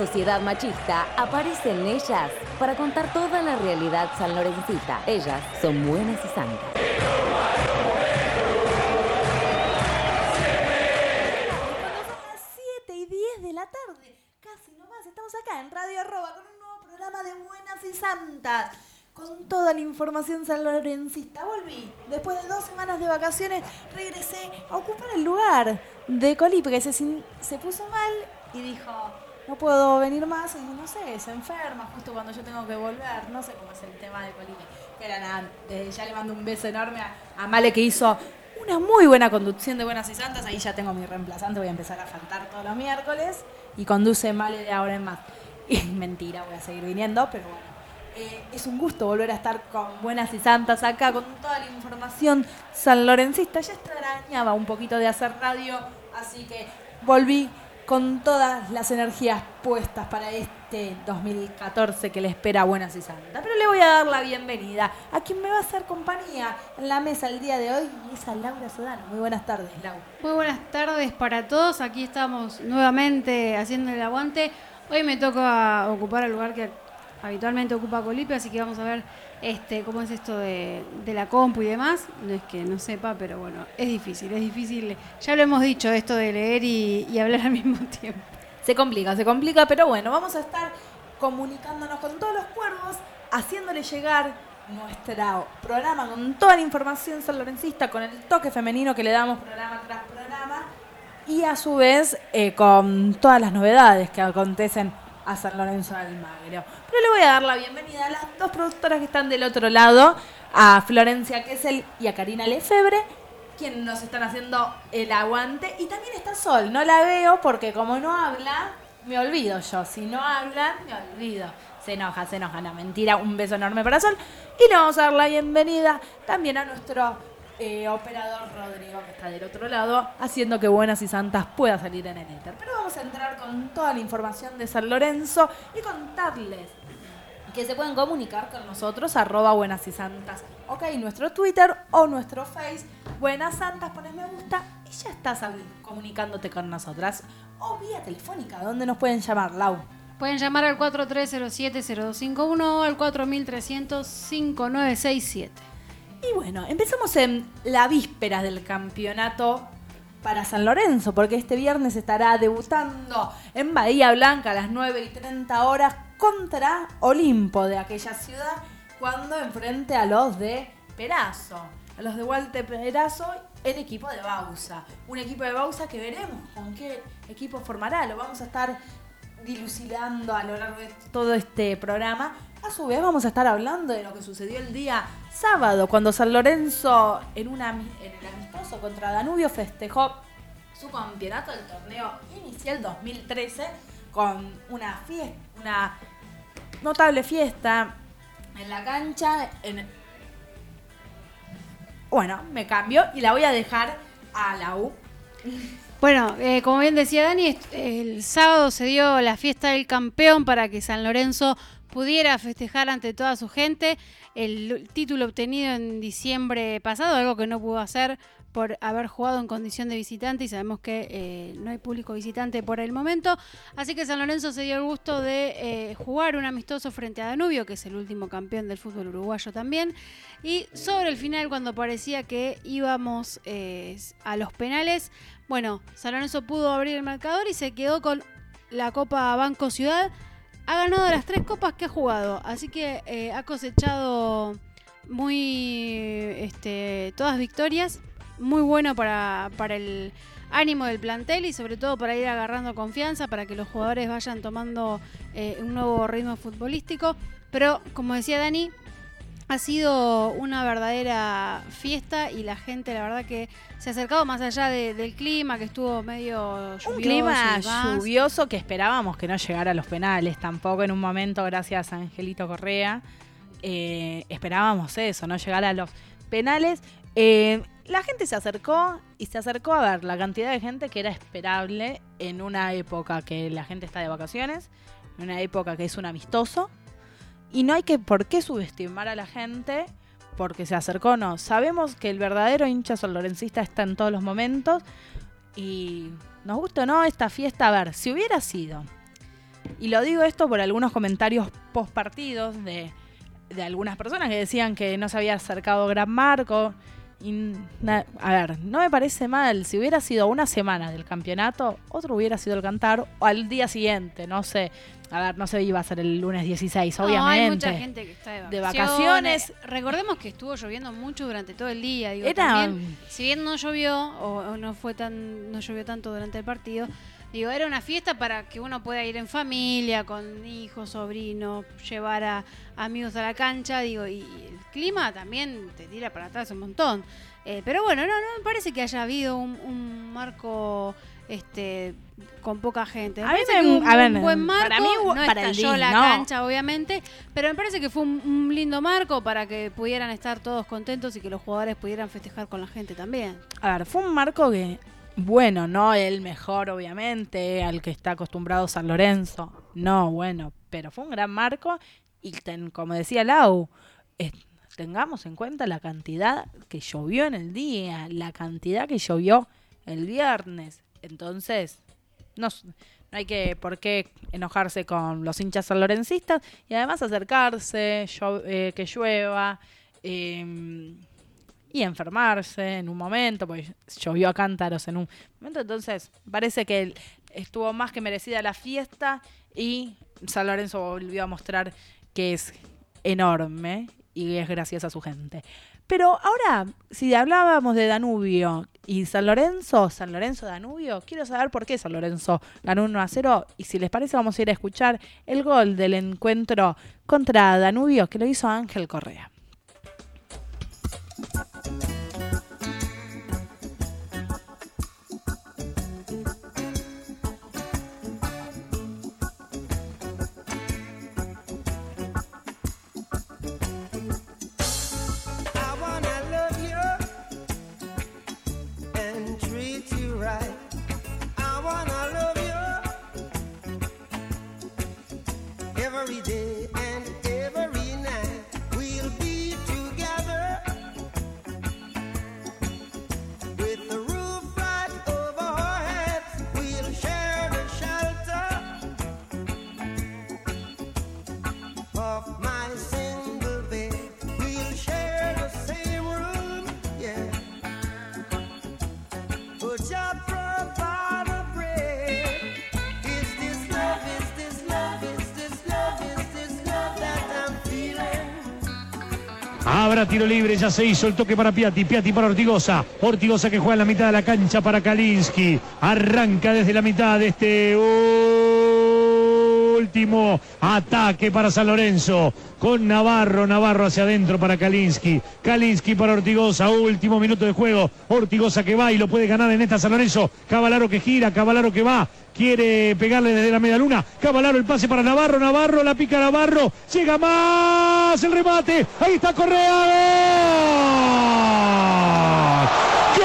sociedad machista aparece en ellas para contar toda la realidad sanlorencista. Ellas son buenas y santas. De la tarde, casi nomás, estamos acá en Radio Arroba con un nuevo programa de Buenas y Santas, con toda la información sanlorencista. Volví, después de 2 semanas de vacaciones, regresé a ocupar el lugar de Colipe, que se puso mal y dijo, no puedo venir más, y no sé, se enferma justo cuando yo tengo que volver, no sé cómo es el tema de Colipe. Pero nada, ya le mando un beso enorme a Male, que hizo una muy buena conducción de Buenas y Santas. Ahí ya tengo mi reemplazante, voy a empezar a faltar todos los miércoles y conduce Male de ahora en más. Y mentira, voy a seguir viniendo, pero bueno. Es un gusto volver a estar con Buenas y Santas acá, con toda la información sanlorencista. Ya extrañaba un poquito de hacer radio, así que volví con todas las energías puestas para este 2014 que le espera a Buenas y Santas. Pero le voy a dar la bienvenida a quien me va a hacer compañía en la mesa el día de hoy, y es a Laura Sodano. Muy buenas tardes, Lau. Muy buenas tardes para todos. Aquí estamos nuevamente haciendo el aguante. Hoy me toca ocupar el lugar que habitualmente ocupa Colipe, así que vamos a ver cómo es esto de la compu y demás. No es que no sepa, pero bueno, es difícil. Ya lo hemos dicho, esto de leer y hablar al mismo tiempo. Se complica, pero bueno, vamos a estar comunicándonos con todos los cuervos, haciéndole llegar nuestro programa con toda la información sanlorencista, con el toque femenino que le damos programa tras programa, y a su vez con todas las novedades que acontecen a San Lorenzo de Almagro. Pero le voy a dar la bienvenida a las 2 productoras que están del otro lado, a Florencia Kessel y a Karina Lefebvre, quienes nos están haciendo el aguante. Y también está Sol, no la veo porque como no habla, me olvido yo. Si no hablan, me olvido. Se enoja, no, mentira. Un beso enorme para Sol. Y le vamos a dar la bienvenida también a nuestro operador Rodrigo, que está del otro lado, haciendo que Buenas y Santas pueda salir en el éter. Pero vamos a entrar con toda la información de San Lorenzo y contarles que se pueden comunicar con nosotros, @Buenas y Santas, ok, nuestro Twitter o nuestro Face, Buenas Santas, pones me gusta y ya estás comunicándote con nosotras. O vía telefónica, ¿dónde nos pueden llamar, Lau? Pueden llamar al 4307-0251 o al 4300-5967. Y bueno, empezamos en la víspera del campeonato para San Lorenzo, porque este viernes estará debutando en Bahía Blanca a las 9:30 horas contra Olimpo de aquella ciudad, cuando enfrente a los de Perazo, a los de Walter Perazo, el equipo de Bausa. Un equipo de Bausa que veremos con qué equipo formará, lo vamos a estar dilucidando a lo largo de todo este programa. A su vez vamos a estar hablando de lo que sucedió el día sábado, cuando San Lorenzo en el amistoso contra Danubio festejó su campeonato del torneo inicial 2013 con una notable fiesta en la cancha. Bueno, me cambio y la voy a dejar a Lau. Bueno, como bien decía Dani, el sábado se dio la fiesta del campeón para que San Lorenzo pudiera festejar ante toda su gente el título obtenido en diciembre pasado, algo que no pudo hacer por haber jugado en condición de visitante, y sabemos que no hay público visitante por el momento, así que San Lorenzo se dio el gusto de jugar un amistoso frente a Danubio, que es el último campeón del fútbol uruguayo también, y sobre el final, cuando parecía que íbamos a los penales, bueno, San Lorenzo pudo abrir el marcador y se quedó con la Copa Banco Ciudad. Ha ganado las 3 copas que ha jugado, así que ha cosechado todas victorias, muy bueno para el ánimo del plantel y sobre todo para ir agarrando confianza, para que los jugadores vayan tomando un nuevo ritmo futbolístico. Pero como decía Dani, ha sido una verdadera fiesta y la gente, la verdad, que se ha acercado más allá del clima, que estuvo medio lluvioso. Un clima lluvioso que esperábamos que no llegara a los penales tampoco en un momento, gracias a Angelito Correa. Esperábamos eso, no llegar a los penales. La gente se acercó a ver la cantidad de gente que era esperable en una época que la gente está de vacaciones, en una época que es un amistoso. Y no hay por qué subestimar a la gente porque se acercó, no. Sabemos que el verdadero hincha sanlorencista está en todos los momentos y nos gusta o no esta fiesta. A ver, si hubiera sido Y lo digo esto por algunos comentarios post partidos de algunas personas que decían que no se había acercado Gran Marco. A ver, no me parece mal. Si hubiera sido una semana del campeonato, otro hubiera sido el Cantar, o al día siguiente, no sé. A ver, no se iba a ser el lunes 16, obviamente. Hay mucha gente que está de vacaciones. Recordemos que estuvo lloviendo mucho durante todo el día. Digo, también, si bien no llovió o no llovió tanto durante el partido, digo, era una fiesta para que uno pueda ir en familia, con hijos, sobrinos, llevar a amigos a la cancha, digo, y el clima también te tira para atrás un montón. Pero bueno, no me parece que haya habido un marco con poca gente. A mí un buen marco, para mí, no para estalló la cancha, obviamente, pero me parece que fue un lindo marco para que pudieran estar todos contentos y que los jugadores pudieran festejar con la gente también. A ver, fue un marco que, bueno, no el mejor, obviamente, al que está acostumbrado San Lorenzo, no, bueno, pero fue un gran marco y como decía Lau, tengamos en cuenta la cantidad que llovió en el día, la cantidad que llovió el viernes. Entonces, no hay por qué enojarse con los hinchas sanlorencistas y además acercarse, que llueva y enfermarse en un momento, porque llovió a cántaros en un momento. Entonces, parece que estuvo más que merecida la fiesta y San Lorenzo volvió a mostrar que es enorme y es gracias a su gente. Pero ahora, si hablábamos de Danubio y San Lorenzo, Danubio, quiero saber por qué San Lorenzo ganó 1-0 y si les parece vamos a ir a escuchar el gol del encuentro contra Danubio que lo hizo Ángel Correa. Every day and every night we'll be together with the roof right over our heads. We'll share the shelter of my single bed. We'll share the same room, yeah. But your provide a bread. Is this love? Is this love? Is this love? Is this love that I'm feeling? Habrá tiro libre, ya se hizo el toque para Piatti para Ortigosa que juega en la mitad de la cancha para Kalinski, arranca desde la mitad de este último ataque para San Lorenzo, con Navarro hacia adentro para Kalinski para Ortigosa, último minuto de juego, Ortigosa que va y lo puede ganar en esta San Lorenzo, Cavallaro que gira, Cavallaro que va, quiere pegarle desde la media luna, Cavallaro el pase para Navarro, la pica Navarro, llega más, el remate, ahí está Correa, ¡gol!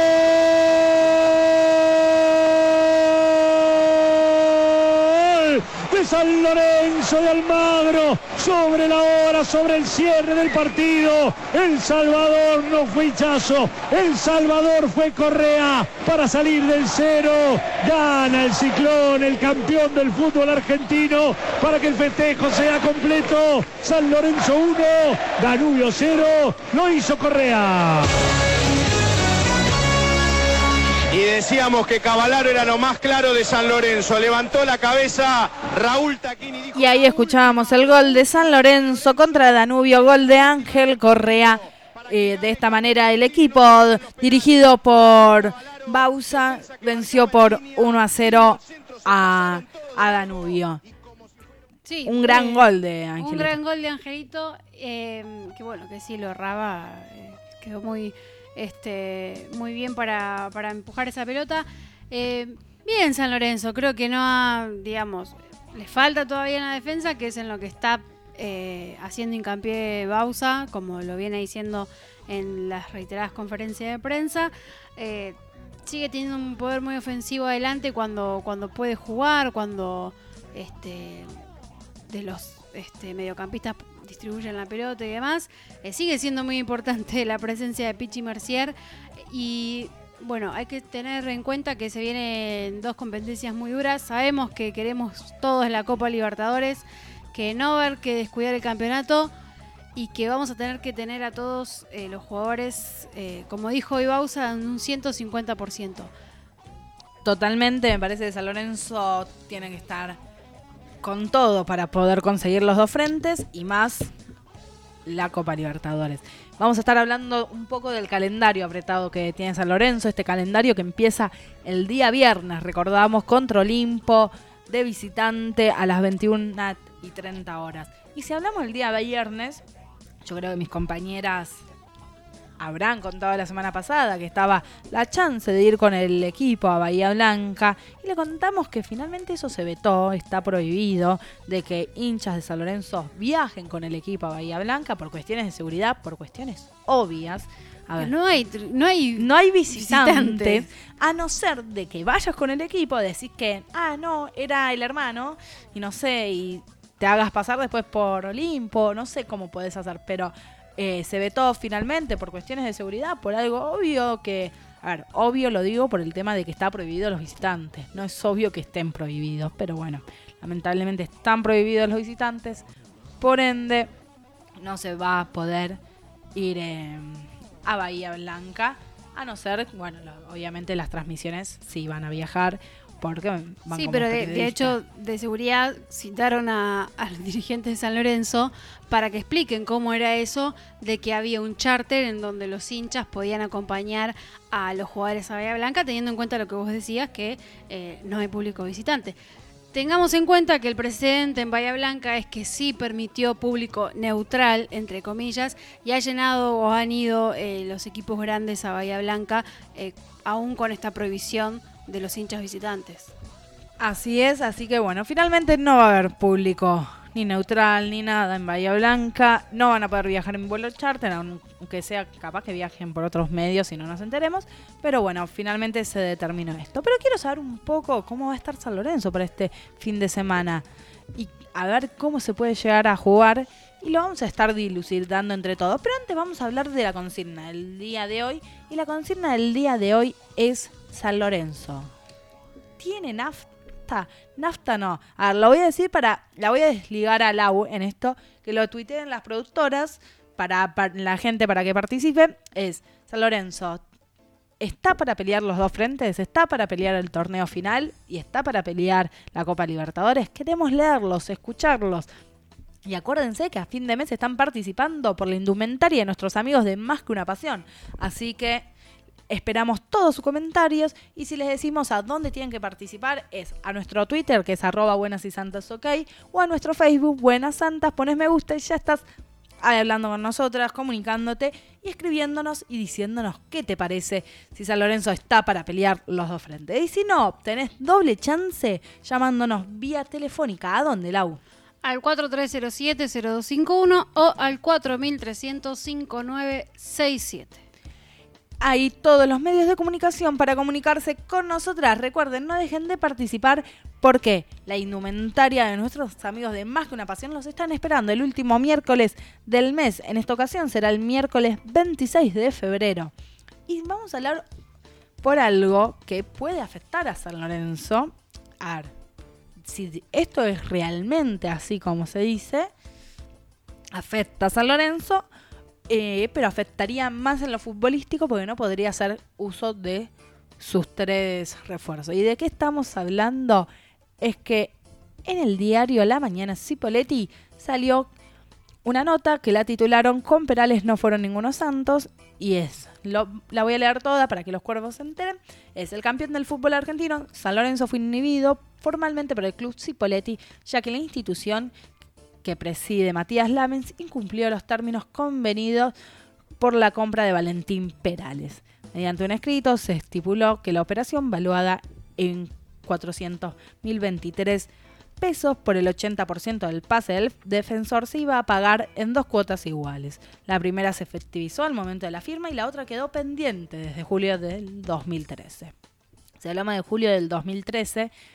De San Lorenzo de Almagro, sobre la hora, sobre el cierre del partido. El Salvador no fue Hichazo, El Salvador fue Correa para salir del cero. Gana el Ciclón, el campeón del fútbol argentino, para que el festejo sea completo. San Lorenzo 1, Danubio 0, lo hizo Correa. Y decíamos que Cavallaro era lo más claro de San Lorenzo. Levantó la cabeza Raúl Taquini. Dijo... Y ahí escuchábamos el gol de San Lorenzo contra Danubio, gol de Ángel Correa. De esta manera el equipo dirigido por Bausa venció por 1-0 a Danubio. Sí, un gran gol de Angelito. Un gran gol de Angelito, que bueno, que sí lo erraba, quedó muy bien para empujar esa pelota. Bien San Lorenzo, creo que no digamos, le falta todavía en la defensa, que es en lo que está haciendo hincapié Bausa, como lo viene diciendo en las reiteradas conferencias de prensa. Sigue teniendo un poder muy ofensivo adelante cuando puede jugar, cuando de los mediocampistas distribuyen la pelota y demás. Sigue siendo muy importante la presencia de Pichi Mercier, y Bueno, hay que tener en cuenta que se vienen 2 competencias muy duras. Sabemos que queremos todos la Copa Libertadores, que no va a haber que descuidar el campeonato y que vamos a tener que tener a todos los jugadores, como dijo Ibauza, en un 150%. Totalmente, me parece que San Lorenzo tiene que estar con todo para poder conseguir los 2 frentes y más la Copa Libertadores. Vamos a estar hablando un poco del calendario apretado que tiene San Lorenzo, este calendario que empieza el día viernes, recordamos, contra Olimpo, de visitante a las 21:30 horas. Y si hablamos del día viernes, yo creo que mis compañeras habrán contado la semana pasada que estaba la chance de ir con el equipo a Bahía Blanca y le contamos que finalmente eso se vetó, está prohibido de que hinchas de San Lorenzo viajen con el equipo a Bahía Blanca por cuestiones de seguridad, por cuestiones obvias. A ver, No hay visitantes, a no ser de que vayas con el equipo, decís que, no, era el hermano, y no sé, y te hagas pasar después por Olimpo, no sé cómo podés hacer, pero se vetó finalmente por cuestiones de seguridad, por algo obvio que, a ver, obvio lo digo por el tema de que está prohibido los visitantes, no es obvio que estén prohibidos, pero bueno, lamentablemente están prohibidos los visitantes, por ende no se va a poder ir a Bahía Blanca, a no ser, bueno, obviamente las transmisiones sí van a viajar, porque van Sí, como pero de periodistas. hecho, de seguridad citaron a los dirigentes de San Lorenzo para que expliquen cómo era eso de que había un charter en donde los hinchas podían acompañar a los jugadores a Bahía Blanca, teniendo en cuenta lo que vos decías, que no hay público visitante. Tengamos en cuenta que el precedente en Bahía Blanca es que sí permitió público neutral, entre comillas, y ha llenado o han ido los equipos grandes a Bahía Blanca, aún con esta prohibición de los hinchas visitantes. Así es, así que bueno, finalmente no va a haber público ni neutral ni nada en Bahía Blanca, no van a poder viajar en vuelo charter, aunque sea capaz que viajen por otros medios y no nos enteremos, pero bueno, finalmente se determinó esto. Pero quiero saber un poco cómo va a estar San Lorenzo para este fin de semana y a ver cómo se puede llegar a jugar y lo vamos a estar dilucidando entre todos. Pero antes vamos a hablar de la consigna del día de hoy y la consigna del día de hoy es San Lorenzo. ¿Tiene nafta? Nafta no. A ver, lo voy a decir la voy a desligar a Lau en esto, que lo tuiteen las productoras para la gente para que participe. Es San Lorenzo, ¿está para pelear los 2 frentes? ¿Está para pelear el torneo final? ¿Y está para pelear la Copa Libertadores? Queremos leerlos, escucharlos. Y acuérdense que a fin de mes están participando por la indumentaria de nuestros amigos de Más que una Pasión. Así que esperamos todos sus comentarios y si les decimos a dónde tienen que participar es a nuestro Twitter, que es @buenasysantasok, o a nuestro Facebook, Buenas Santas, pones me gusta y ya estás ahí hablando con nosotras, comunicándote y escribiéndonos y diciéndonos qué te parece si San Lorenzo está para pelear los 2 frentes. Y si no, tenés doble chance llamándonos vía telefónica. ¿A dónde, Lau? Al 4307-0251 o al 4300-5967. Hay todos los medios de comunicación para comunicarse con nosotras. Recuerden, no dejen de participar porque la indumentaria de nuestros amigos de Más que una Pasión los están esperando el último miércoles del mes. En esta ocasión será el miércoles 26 de febrero. Y vamos a hablar por algo que puede afectar a San Lorenzo. A ver, si esto es realmente así como se dice, afecta a San Lorenzo, pero afectaría más en lo futbolístico porque no podría hacer uso de sus 3 refuerzos. ¿Y de qué estamos hablando? Es que en el diario La Mañana Cipolletti salió una nota que la titularon "Con Perales no fueron ningunos santos", y la voy a leer toda para que los cuervos se enteren. Es: el campeón del fútbol argentino, San Lorenzo, fue inhibido formalmente por el club Cipolletti, ya que la institución que preside Matías Lamens incumplió los términos convenidos por la compra de Valentín Perales. Mediante un escrito se estipuló que la operación, valuada en 400.023 pesos por el 80% del pase del defensor, se iba a pagar en 2 cuotas iguales. La primera se efectivizó al momento de la firma y la otra quedó pendiente desde julio del 2013. Si hablamos de julio del 2013,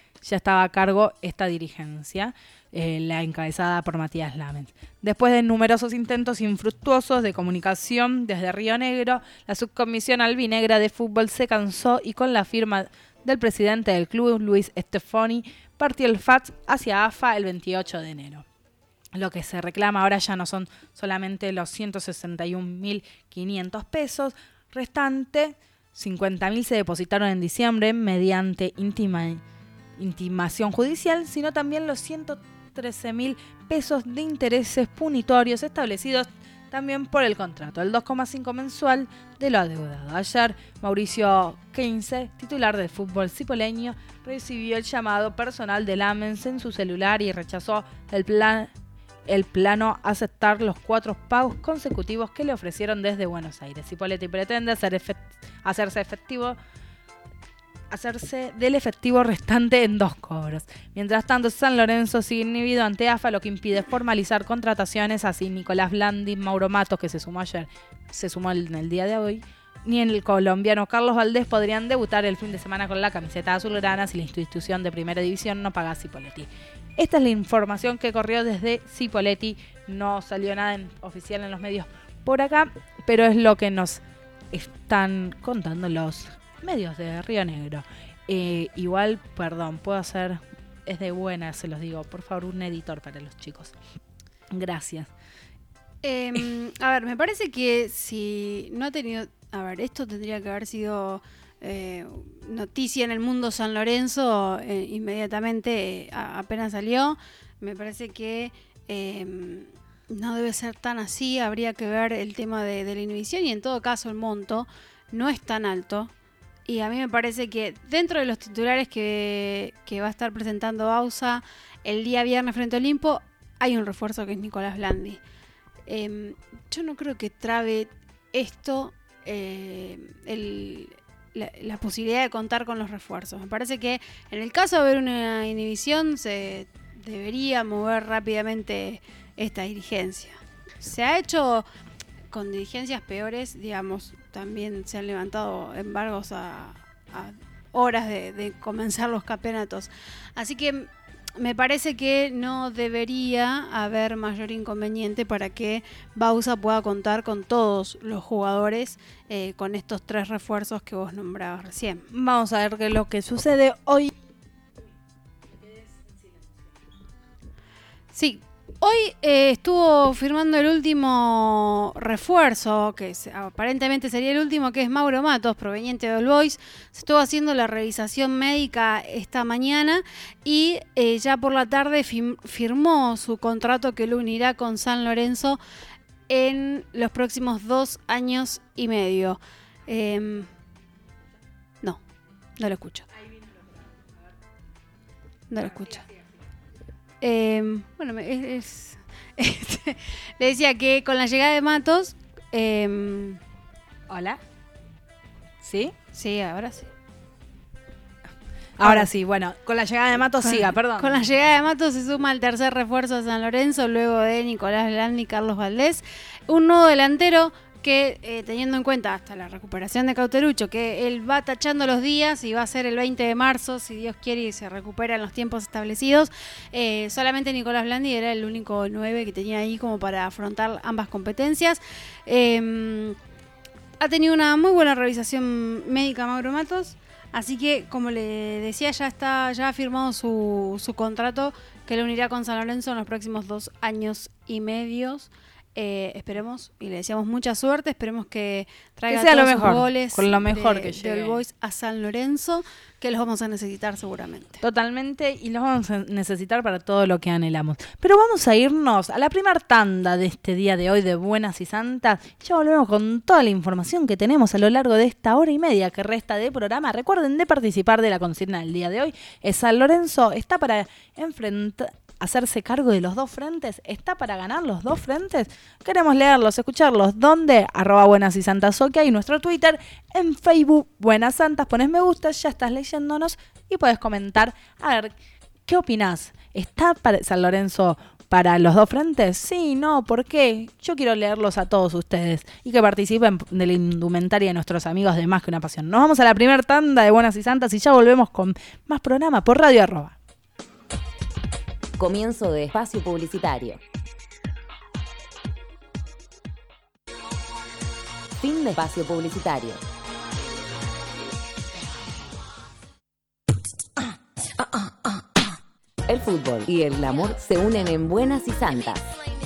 ya estaba a cargo esta dirigencia, la encabezada por Matías Lamens. Después de numerosos intentos infructuosos de comunicación desde Río Negro, la subcomisión albinegra de fútbol se cansó y con la firma del presidente del club, Luis Stefani, partió el fax hacia AFA el 28 de enero. Lo que se reclama ahora ya no son solamente los 161.500 pesos, restante 50.000 se depositaron en diciembre mediante intimación judicial, sino también los 113.000 pesos de intereses punitorios establecidos también por el contrato, el 2,5 mensual de lo adeudado. Ayer, Mauricio Keynes, titular del fútbol cipoleño, recibió el llamado personal de Lamens en su celular y rechazó el plano aceptar los 4 pagos consecutivos que le ofrecieron desde Buenos Aires. Cipolletti pretende hacerse del efectivo restante en 2 cobros. Mientras tanto, San Lorenzo sigue inhibido ante AFA, lo que impide formalizar contrataciones. Así, Nicolás Blandi, Mauro Matos, que se sumó en el día de hoy, ni el colombiano Carlos Valdés podrían debutar el fin de semana con la camiseta azulgrana si la institución de primera división no paga a Cipolletti. Esta es la información que corrió desde Cipolletti. No salió nada oficial en los medios por acá, pero es lo que nos están contando los medios de Río Negro. Igual, perdón, puedo hacer, es de buena, se los digo, por favor, un editor para los chicos. Gracias. A ver, me parece que si no ha tenido... A ver, esto tendría que haber sido noticia en el mundo San Lorenzo inmediatamente, apenas salió. Me parece que no debe ser tan así, habría que ver el tema de la inhibición y en todo caso el monto no es tan alto. Y a mí me parece que dentro de los titulares que va a estar presentando Bausa el día viernes frente a Olimpo, hay un refuerzo que es Nicolás Blandi. Yo no creo que trabe esto la posibilidad de contar con los refuerzos. Me parece que en el caso de haber una inhibición se debería mover rápidamente esta dirigencia. Se ha hecho con dirigencias peores, digamos, también se han levantado embargos a horas de comenzar los campeonatos. Así que me parece que no debería haber mayor inconveniente para que Bausa pueda contar con todos los jugadores con estos 3 refuerzos que vos nombrabas recién. Vamos a ver qué es lo que sucede hoy. Sí. Hoy estuvo firmando el último refuerzo, que aparentemente sería el último, que es Mauro Matos, proveniente de All Boys. Se estuvo haciendo la revisación médica esta mañana y ya por la tarde firmó su contrato que lo unirá con San Lorenzo en los próximos 2 años y medio. No lo escucho. No lo escucho. Bueno, le decía que con la llegada de Matos... ¿Hola? ¿Sí? Sí, ahora sí. Ahora sí, bueno, con la llegada de Matos siga, perdón. Con la llegada de Matos se suma el tercer refuerzo de San Lorenzo, luego de Nicolás Blandi y Carlos Valdés. Un nuevo delantero que, teniendo en cuenta hasta la recuperación de Cauterucho, que él va tachando los días y va a ser el 20 de marzo, si Dios quiere, y se recupera en los tiempos establecidos. Solamente Nicolás Blandi era el único 9 que tenía ahí como para afrontar ambas competencias. Ha tenido una muy buena revisación médica Mauro Matos, así que, como le decía, ya ha firmado su contrato que lo unirá con San Lorenzo en los próximos 2 años y medio. Esperemos y le deseamos mucha suerte, esperemos que traiga todos los goles con lo mejor que llegue del Boys a San Lorenzo, que los vamos a necesitar seguramente. Totalmente, y los vamos a necesitar para todo lo que anhelamos. Pero vamos a irnos a la primera tanda de este día de hoy de Buenas y Santas. Ya volvemos con toda la información que tenemos a lo largo de esta hora y media que resta de programa. Recuerden de participar de la consigna del día de hoy. San Lorenzo está para hacerse cargo de los 2 frentes, está para ganar los 2 frentes. Queremos leerlos, escucharlos. ¿Dónde? @Buenas y Santas OK, y nuestro Twitter, en Facebook Buenas Santas. Pones me gusta, ya estás leyéndonos y puedes comentar. A ver, ¿qué opinás? ¿Está para San Lorenzo para los dos frentes? Sí, no, ¿por qué? Yo quiero leerlos a todos ustedes y que participen de la indumentaria de nuestros amigos de Más que una Pasión. Nos vamos a la primera tanda de Buenas y Santas y ya volvemos con más programa por Radio Arroba. Comienzo de espacio publicitario. Fin de espacio publicitario. El fútbol y el glamour se unen en Buenas y Santas.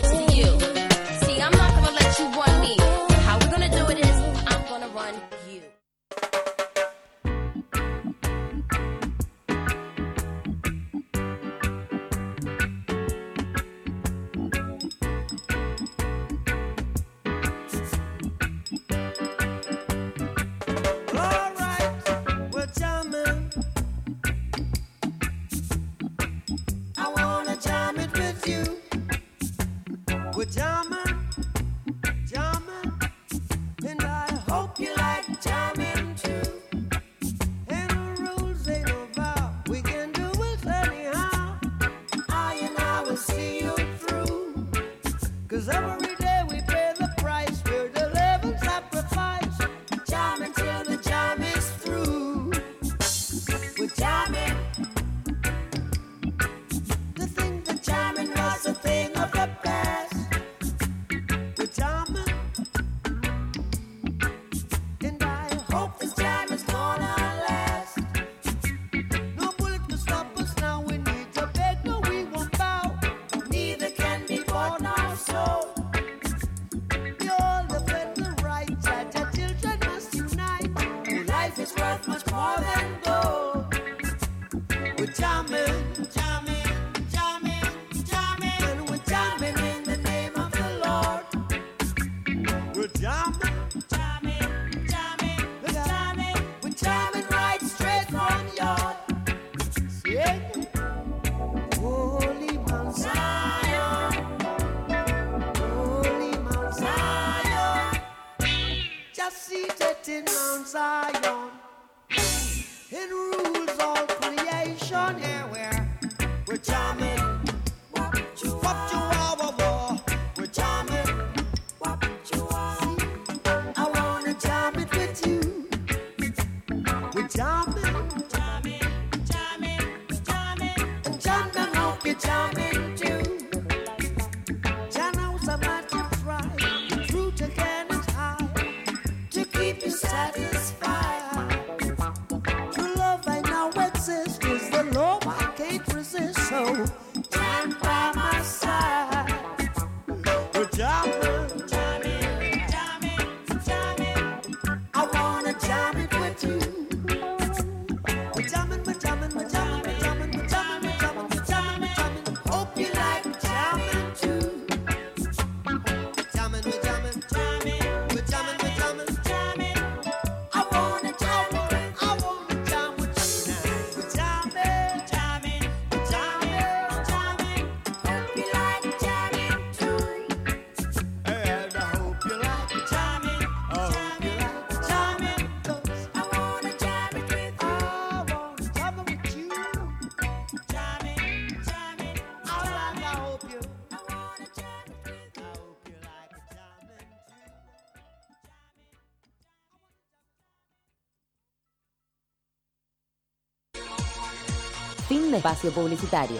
Fin de espacio publicitario.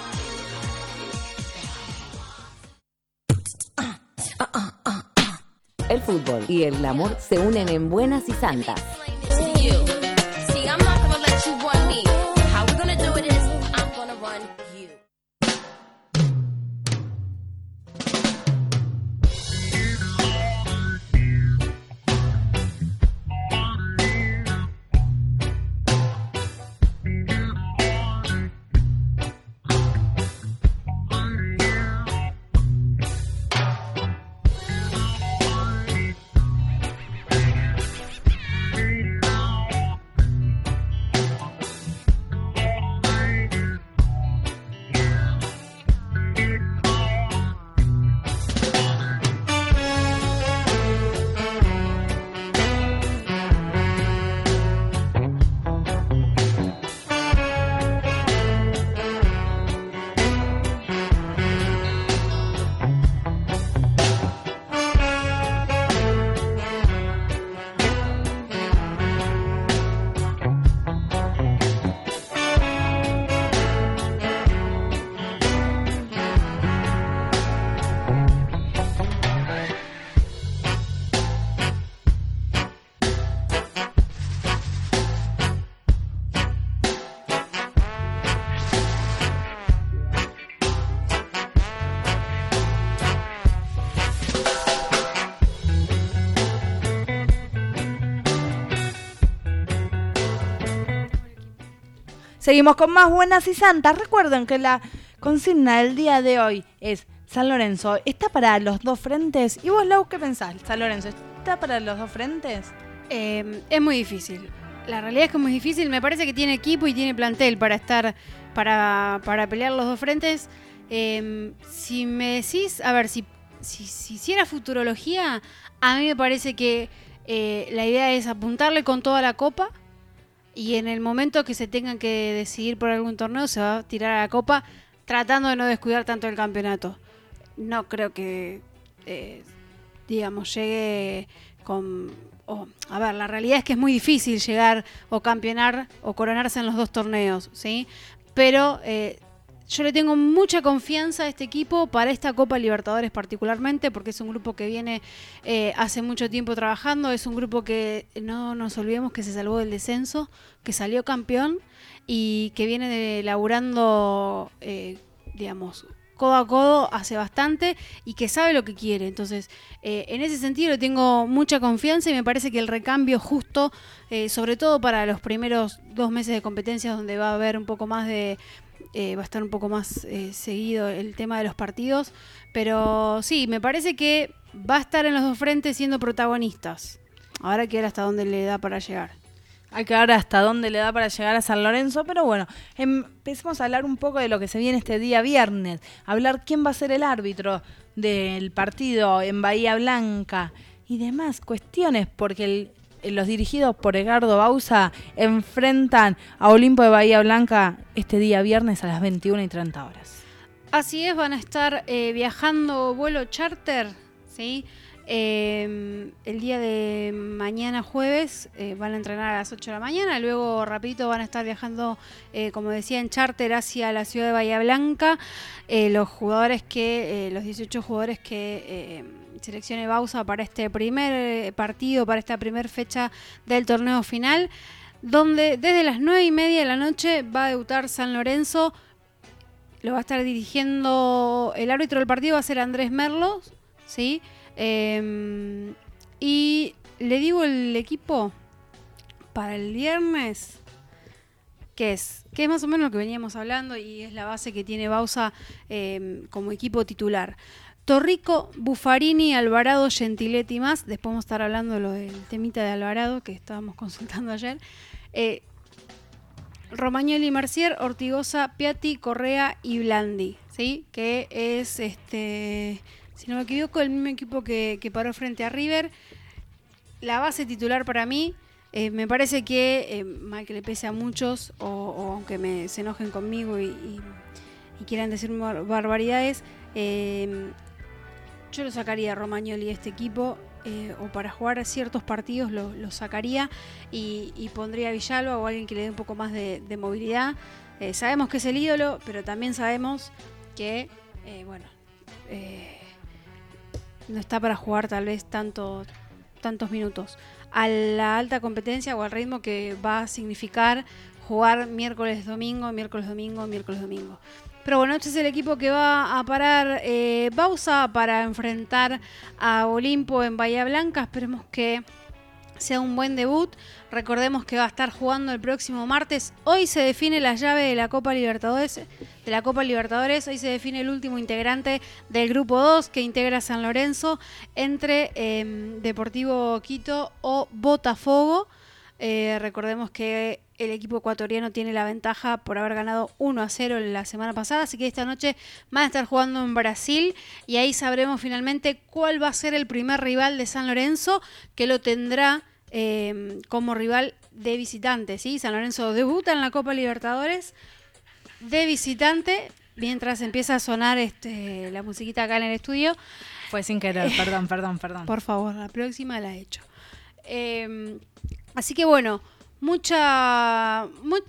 El fútbol y el glamour se unen en Buenas y Santas. Seguimos con más buenas y santas. Recuerden que la consigna del día de hoy es San Lorenzo, ¿está para los dos frentes? ¿Y vos, Lau, qué pensás? ¿San Lorenzo está para los dos frentes? Es muy difícil. La realidad es que es muy difícil. Me parece que tiene equipo y tiene plantel para estar, para pelear los dos frentes. Si me decís, a ver, si hiciera futurología, a mí me parece que la idea es apuntarle con toda la copa y en el momento que se tengan que decidir por algún torneo se va a tirar a la copa tratando de no descuidar tanto el campeonato. No creo que, digamos, llegue con... a ver, la realidad es que es muy difícil llegar o campeonar o coronarse en los dos torneos, ¿sí? Pero yo le tengo mucha confianza a este equipo para esta Copa Libertadores particularmente, porque es un grupo que viene hace mucho tiempo trabajando, es un grupo que no nos olvidemos que se salvó del descenso, que salió campeón y que viene laburando, digamos, codo a codo hace bastante y que sabe lo que quiere. Entonces, en ese sentido le tengo mucha confianza y me parece que el recambio justo, sobre todo para los primeros 2 meses de competencias donde va a haber un poco más de... va a estar un poco más seguido el tema de los partidos, pero sí, me parece que va a estar en los dos frentes siendo protagonistas. Ahora hay que ver hasta dónde le da para llegar. Hay que ver hasta dónde le da para llegar a San Lorenzo, pero bueno, empecemos a hablar un poco de lo que se viene este día viernes, hablar quién va a ser el árbitro del partido en Bahía Blanca y demás cuestiones, porque los dirigidos por Edgardo Bauza enfrentan a Olimpo de Bahía Blanca este día viernes a las 21:30 horas. Así es, van a estar viajando vuelo charter, ¿sí? El día de mañana jueves van a entrenar a las 8 de la mañana, luego rapidito van a estar viajando, como decía, en charter hacia la ciudad de Bahía Blanca. Los 18 jugadores que seleccione Bauza para este primer partido, para esta primera fecha del torneo final, donde desde las 9:30 de la noche va a debutar San Lorenzo. Lo va a estar dirigiendo, el árbitro del partido va a ser Andrés Merlos, ¿sí? Y le digo el equipo para el viernes, que es más o menos lo que veníamos hablando y es la base que tiene Bauza como equipo titular. Torrico, Buffarini, Alvarado, Gentiletti más. Después vamos a estar hablando de lo del temita de Alvarado que estábamos consultando ayer. Romagnoli, Mercier, Ortigosa, Piatti, Correa y Blandi, ¿sí? Que es, si no me equivoco, el mismo equipo que paró frente a River. La base titular para mí, me parece que, mal que le pese a muchos, o aunque se enojen conmigo y quieran decir barbaridades, yo lo sacaría a Romagnoli de este equipo, o para jugar ciertos partidos lo sacaría y pondría a Villalba o alguien que le dé un poco más de movilidad. Sabemos que es el ídolo, pero también sabemos que, no está para jugar tal vez tantos minutos a la alta competencia o al ritmo que va a significar jugar miércoles, domingo. Pero bueno, este es el equipo que va a parar Bauza para enfrentar a Olimpo en Bahía Blanca. Esperemos que sea un buen debut. Recordemos que va a estar jugando el próximo martes. Hoy se define la llave de la Copa Libertadores. Hoy se define el último integrante del grupo 2 que integra San Lorenzo entre Deportivo Quito o Botafogo. Recordemos que el equipo ecuatoriano tiene la ventaja por haber ganado 1-0 la semana pasada, así que esta noche van a estar jugando en Brasil y ahí sabremos finalmente cuál va a ser el primer rival de San Lorenzo, que lo tendrá como rival de visitante, ¿sí? San Lorenzo debuta en la Copa Libertadores de visitante, mientras empieza a sonar la musiquita acá en el estudio. Fue sin querer, perdón. Por favor, la próxima la he hecho. Así que bueno, muchos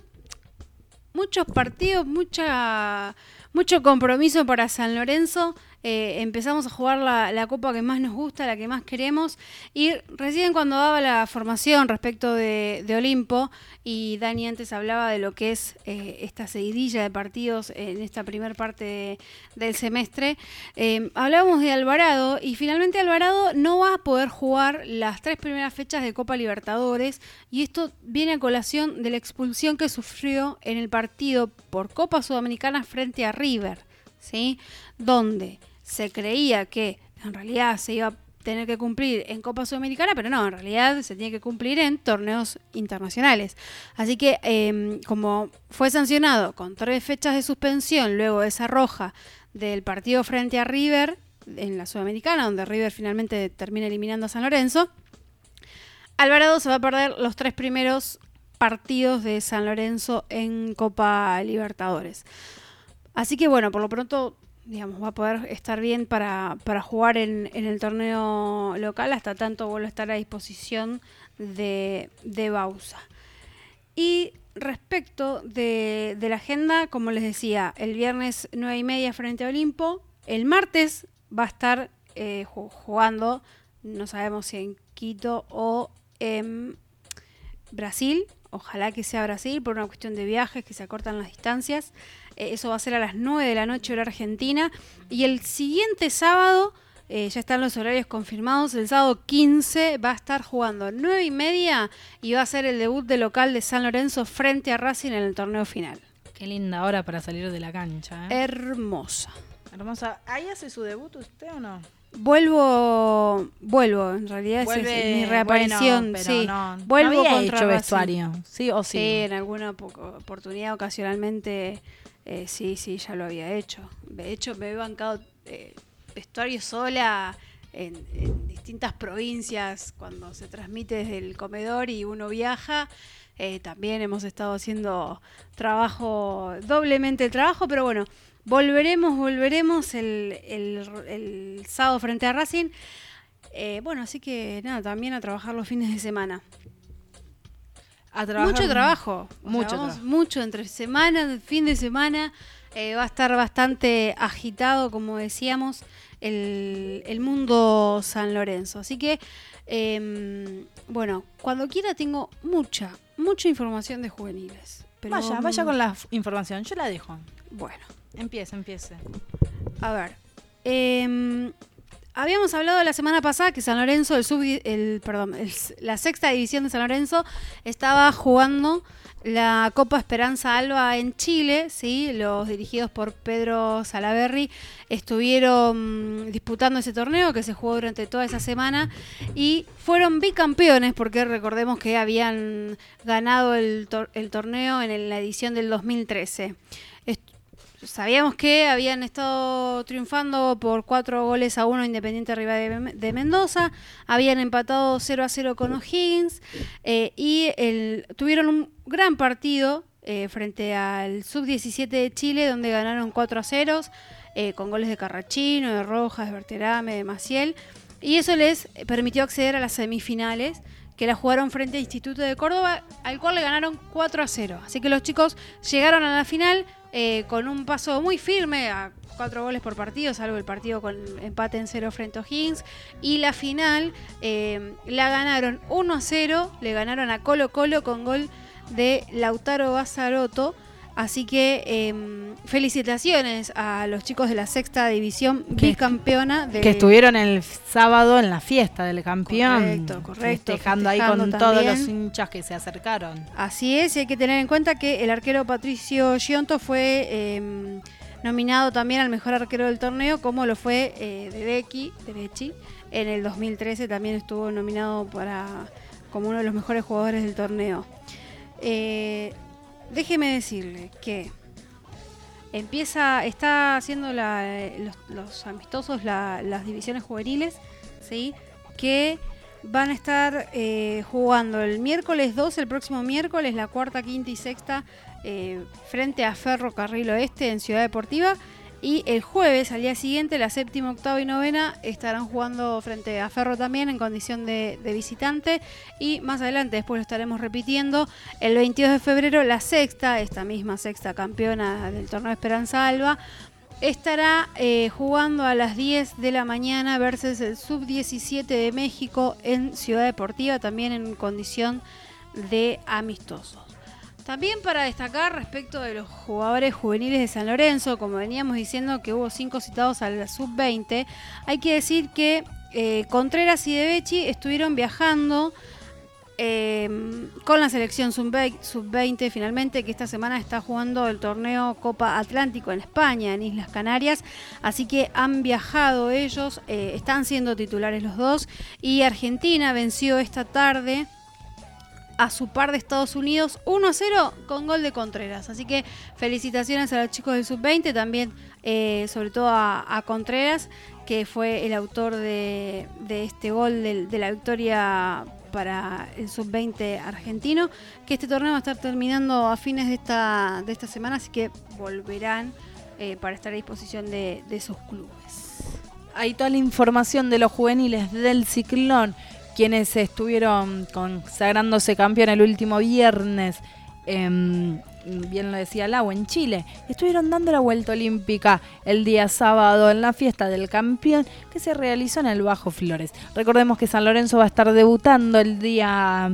partidos, mucho compromiso para San Lorenzo. empezamos a jugar la copa que más nos gusta, la que más queremos. Y recién cuando daba la formación respecto de Olimpo, y Dani antes hablaba de lo que es esta seguidilla de partidos en esta primer parte del semestre, hablábamos de Alvarado, y finalmente Alvarado no va a poder jugar las 3 primeras fechas de Copa Libertadores, y esto viene a colación de la expulsión que sufrió en el partido por Copa Sudamericana frente a River, ¿sí? Donde se creía que en realidad se iba a tener que cumplir en Copa Sudamericana, pero no, en realidad se tiene que cumplir en torneos internacionales. Así que como fue sancionado con 3 fechas de suspensión luego de esa roja del partido frente a River en la Sudamericana, donde River finalmente termina eliminando a San Lorenzo, Alvarado se va a perder los 3 primeros partidos de San Lorenzo en Copa Libertadores. Así que bueno, por lo pronto, digamos, va a poder estar bien para jugar en el torneo local, hasta tanto vuelva a estar a disposición de Bausa. Y respecto de la agenda, como les decía, el viernes 9:30 frente a Olimpo, el martes va a estar jugando, no sabemos si en Quito o en Brasil, ojalá que sea Brasil por una cuestión de viajes, que se acortan las distancias. Eso va a ser a las 9 de la noche hora argentina. Y el siguiente sábado, ya están los horarios confirmados, el sábado 15 va a estar jugando 9:30 y va a ser el debut de local de San Lorenzo frente a Racing en el torneo final. Qué linda hora para salir de la cancha, ¿eh? Hermosa. Hermosa. ¿Ahí hace su debut usted o no? Vuelvo, en realidad Vuelve, es mi reaparición, bueno, pero sí. no Vuelvo había contra hecho Racing. vestuario, sí o sí. Sí, en alguna oportunidad, ocasionalmente, sí, ya lo había hecho. De hecho, me he bancado vestuario sola en distintas provincias cuando se transmite desde el comedor y uno viaja. También hemos estado haciendo doblemente el trabajo, pero bueno, volveremos el sábado frente a Racing. Bueno, así que nada, también a trabajar los fines de semana. Mucho trabajo. Mucho entre semana, fin de semana. Va a estar bastante agitado, como decíamos, el mundo San Lorenzo. Así que, bueno, cuando quiera tengo mucha información de juveniles. Pero, Vaya con la información, yo la dejo. Bueno. Empiece. A ver, habíamos hablado la semana pasada que San Lorenzo, la 6ª división de San Lorenzo estaba jugando la Copa Esperanza Alba en Chile, ¿sí? Los dirigidos por Pedro Salaverry estuvieron disputando ese torneo que se jugó durante toda esa semana y fueron bicampeones porque recordemos que habían ganado el torneo en la edición del 2013. Sabíamos que habían estado triunfando por 4-1 Independiente Rivadavia de Mendoza, habían empatado 0-0 con O'Higgins y tuvieron un gran partido frente al Sub-17 de Chile, donde ganaron 4-0 con goles de Carrachino, de Rojas, de Berterame, de Maciel, y eso les permitió acceder a las semifinales, que la jugaron frente a Instituto de Córdoba, al cual le ganaron 4-0. Así que los chicos llegaron a la final con un paso muy firme, a 4 goles por partido, salvo el partido con empate en 0 frente a O'Higgins. Y la final la ganaron 1-0, le ganaron a Colo Colo con gol de Lautaro Bazzarotto. Así que felicitaciones a los chicos de la 6ª división bicampeona. Que estuvieron el sábado en la fiesta del campeón. Correcto. Festejando ahí con todos los hinchas que se acercaron. Así es, y hay que tener en cuenta que el arquero Patricio Giunto fue nominado también al mejor arquero del torneo, como lo fue de Becchi. En el 2013 también estuvo nominado como uno de los mejores jugadores del torneo. Déjeme decirle que está haciendo los amistosos las divisiones juveniles, ¿sí? Que van a estar jugando el miércoles 2, el próximo miércoles, la 4ª, 5ª y 6ª frente a Ferrocarril Oeste en Ciudad Deportiva. Y el jueves, al día siguiente, la 7ª, 8ª y 9ª estarán jugando frente a Ferro también en condición de visitante. Y más adelante, después lo estaremos repitiendo, el 22 de febrero, la 6ª, esta misma 6ª campeona del torneo Esperanza Alba, estará jugando a las 10 de la mañana versus el Sub-17 de México en Ciudad Deportiva, también en condición de amistosos. También para destacar respecto de los jugadores juveniles de San Lorenzo, como veníamos diciendo que hubo 5 citados al Sub-20, hay que decir que Contreras y De Becchi estuvieron viajando con la selección Sub-20 finalmente, que esta semana está jugando el torneo Copa Atlántico en España, en Islas Canarias, así que han viajado ellos, están siendo titulares los dos, y Argentina venció esta tarde a su par de Estados Unidos 1-0 con gol de Contreras. Así que felicitaciones a los chicos del Sub-20, también sobre todo a Contreras, que fue el autor de este gol de la victoria para el Sub-20 argentino, que este torneo va a estar terminando a fines de esta semana, así que volverán para estar a disposición de sus clubes. Hay toda la información de los juveniles del Ciclón, quienes estuvieron consagrándose campeón el último viernes, bien lo decía Lau, en Chile. Estuvieron dando la vuelta olímpica el día sábado en la fiesta del campeón que se realizó en el Bajo Flores. Recordemos que San Lorenzo va a estar debutando el día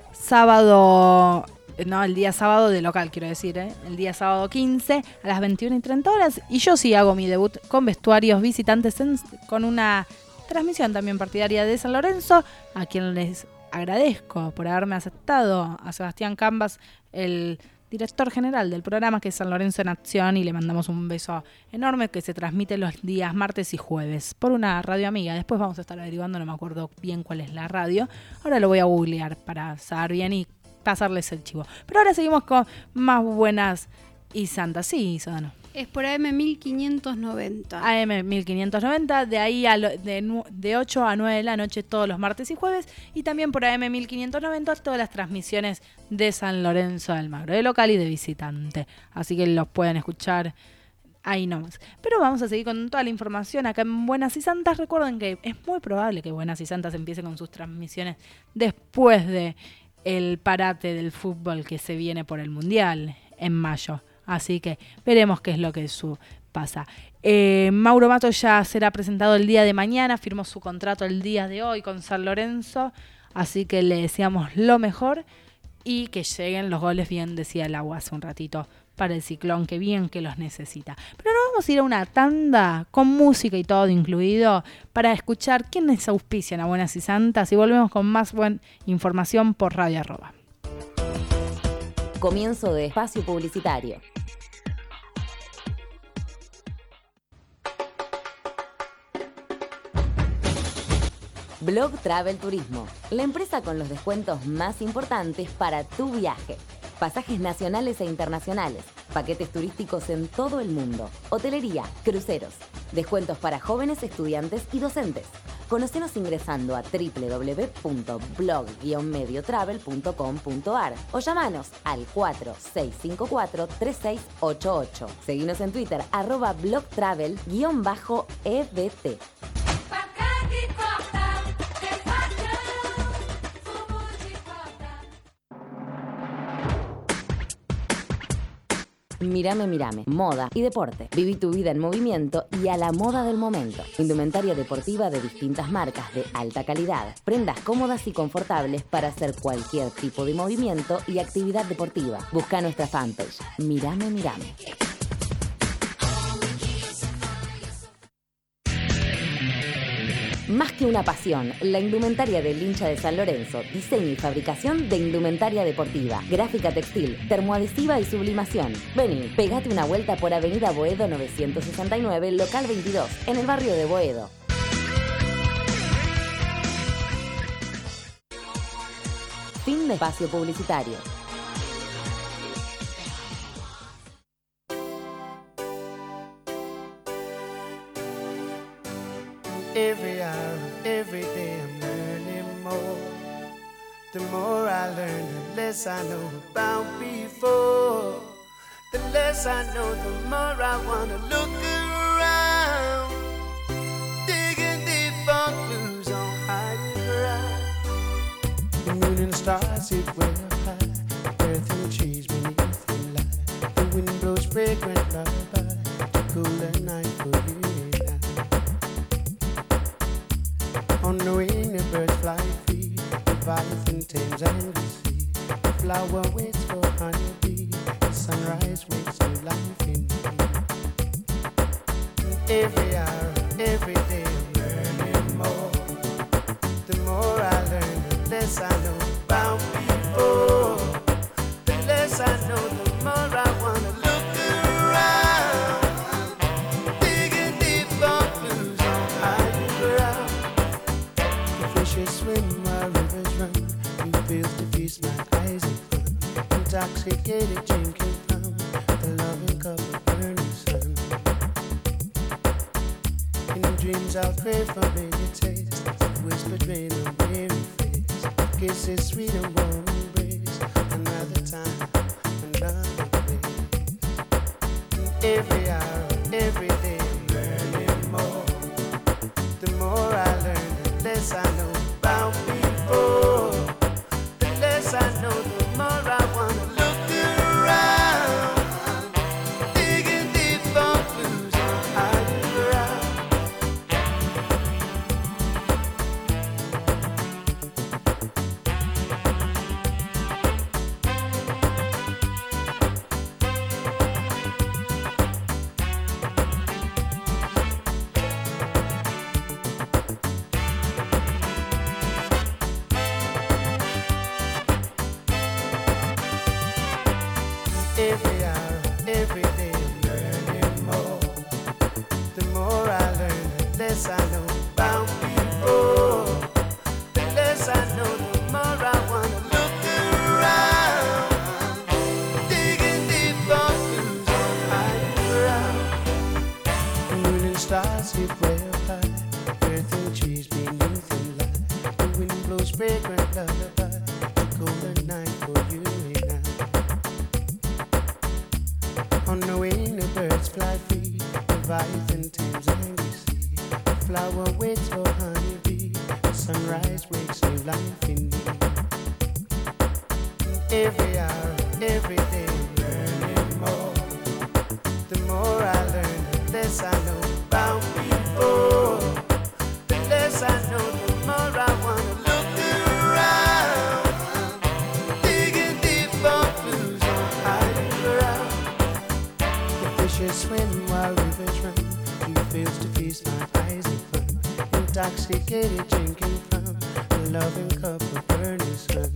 sábado de local, quiero decir, el día sábado 15 a las 21:30 horas. Y yo sí hago mi debut con vestuarios visitantes con una transmisión también partidaria de San Lorenzo, a quien les agradezco por haberme aceptado, a Sebastián Cambas, el director general del programa, que es San Lorenzo en Acción, y le mandamos un beso enorme, que se transmite los días martes y jueves por una radio amiga. Después vamos a estar averiguando, no me acuerdo bien cuál es la radio, ahora lo voy a googlear para saber bien y pasarles el chivo. Pero ahora seguimos con más buenas y santas. Sí, Sodano. Es por AM 1590. AM 1590, de ahí de 8 a 9 de la noche todos los martes y jueves, y también por AM 1590 todas las transmisiones de San Lorenzo de Almagro, de local y de visitante. Así que los pueden escuchar ahí nomás. Pero vamos a seguir con toda la información acá en Buenas y Santas. Recuerden que es muy probable que Buenas y Santas empiece con sus transmisiones después de el parate del fútbol que se viene por el Mundial en mayo. Así que veremos qué es lo que pasa. Mauro Mato ya será presentado el día de mañana, firmó su contrato el día de hoy con San Lorenzo, así que le deseamos lo mejor y que lleguen los goles, bien decía el Agua hace un ratito, para el Ciclón, que bien que los necesita. Pero nos vamos a ir a una tanda con música y todo incluido para escuchar quiénes auspician a Buenas y Santas, y volvemos con más buena información por Radio Arroba. Comienzo de espacio publicitario. Blog Travel Turismo, la empresa con los descuentos más importantes para tu viaje. Pasajes nacionales e internacionales, paquetes turísticos en todo el mundo, hotelería, cruceros, descuentos para jóvenes, estudiantes y docentes. Conocenos ingresando a www.blog-mediotravel.com.ar o llamanos al 4654-3688. Seguinos en Twitter, @blogtravel_EBT. Mírame, moda y deporte. Viví tu vida en movimiento y a la moda del momento. Indumentaria deportiva de distintas marcas de alta calidad. Prendas cómodas y confortables para hacer cualquier tipo de movimiento y actividad deportiva. Busca nuestra fanpage. Mírame. Más que una pasión, la indumentaria del hincha de San Lorenzo, diseño y fabricación de indumentaria deportiva, gráfica textil, termoadhesiva y sublimación. Vení, pegate una vuelta por Avenida Boedo 969, local 22, en el barrio de Boedo. Fin de espacio publicitario. Every hour, every day I'm learning more. The more I learn, the less I know about before. The less I know, the more I wanna look around. Digging deep for clues on higher ground. The moon and stars sit way up high, earth and trees beneath the light. The wind blows fragrant lullaby to cooler night. flower waits for honeybee. The sunrise wakes new life in me. Every hour, every day I'm learning more. The more I learn, the less I know about people. The less I know, the more I wanna look around. Digging deep for clues on higher ground. The fishes swim while rivers run. New fields to feast my eyes in fun. Intoxicated drinking from the loving cup of burning sun. In dreams I'll crave familiar taste. Whispered rain on weary face. Kisses sweet and warm embrace. Another time, another place. Every hour, every day I'm learning more. The more I learn, the less I know about people. The less I know, the more I wanna look around. Digging deep for clues on higher ground. Every hour, every day I'm learning more. The more I learn, the less I know about people. The less I know, the more I wanna look around. Digging deep for clues on higher ground. Moon and stars hit way up high. Earth and trees beneath the light. The wind blows fragrant lullaby. The golden night for you and I. On the wing, the birds fly free. Leviathan tames angry sea. The flower waits for honeybee. The sunrise wakes new life in me. Every hour, every day, I'm learning more. The more I learn, the less I know about people. The less I know, the more I wanna look around. Digging deep for clues on higher ground. The fishes swim while rivers run. New fields to feast my eyes in fun. Intoxicated drinking from the loving cup of burning sun.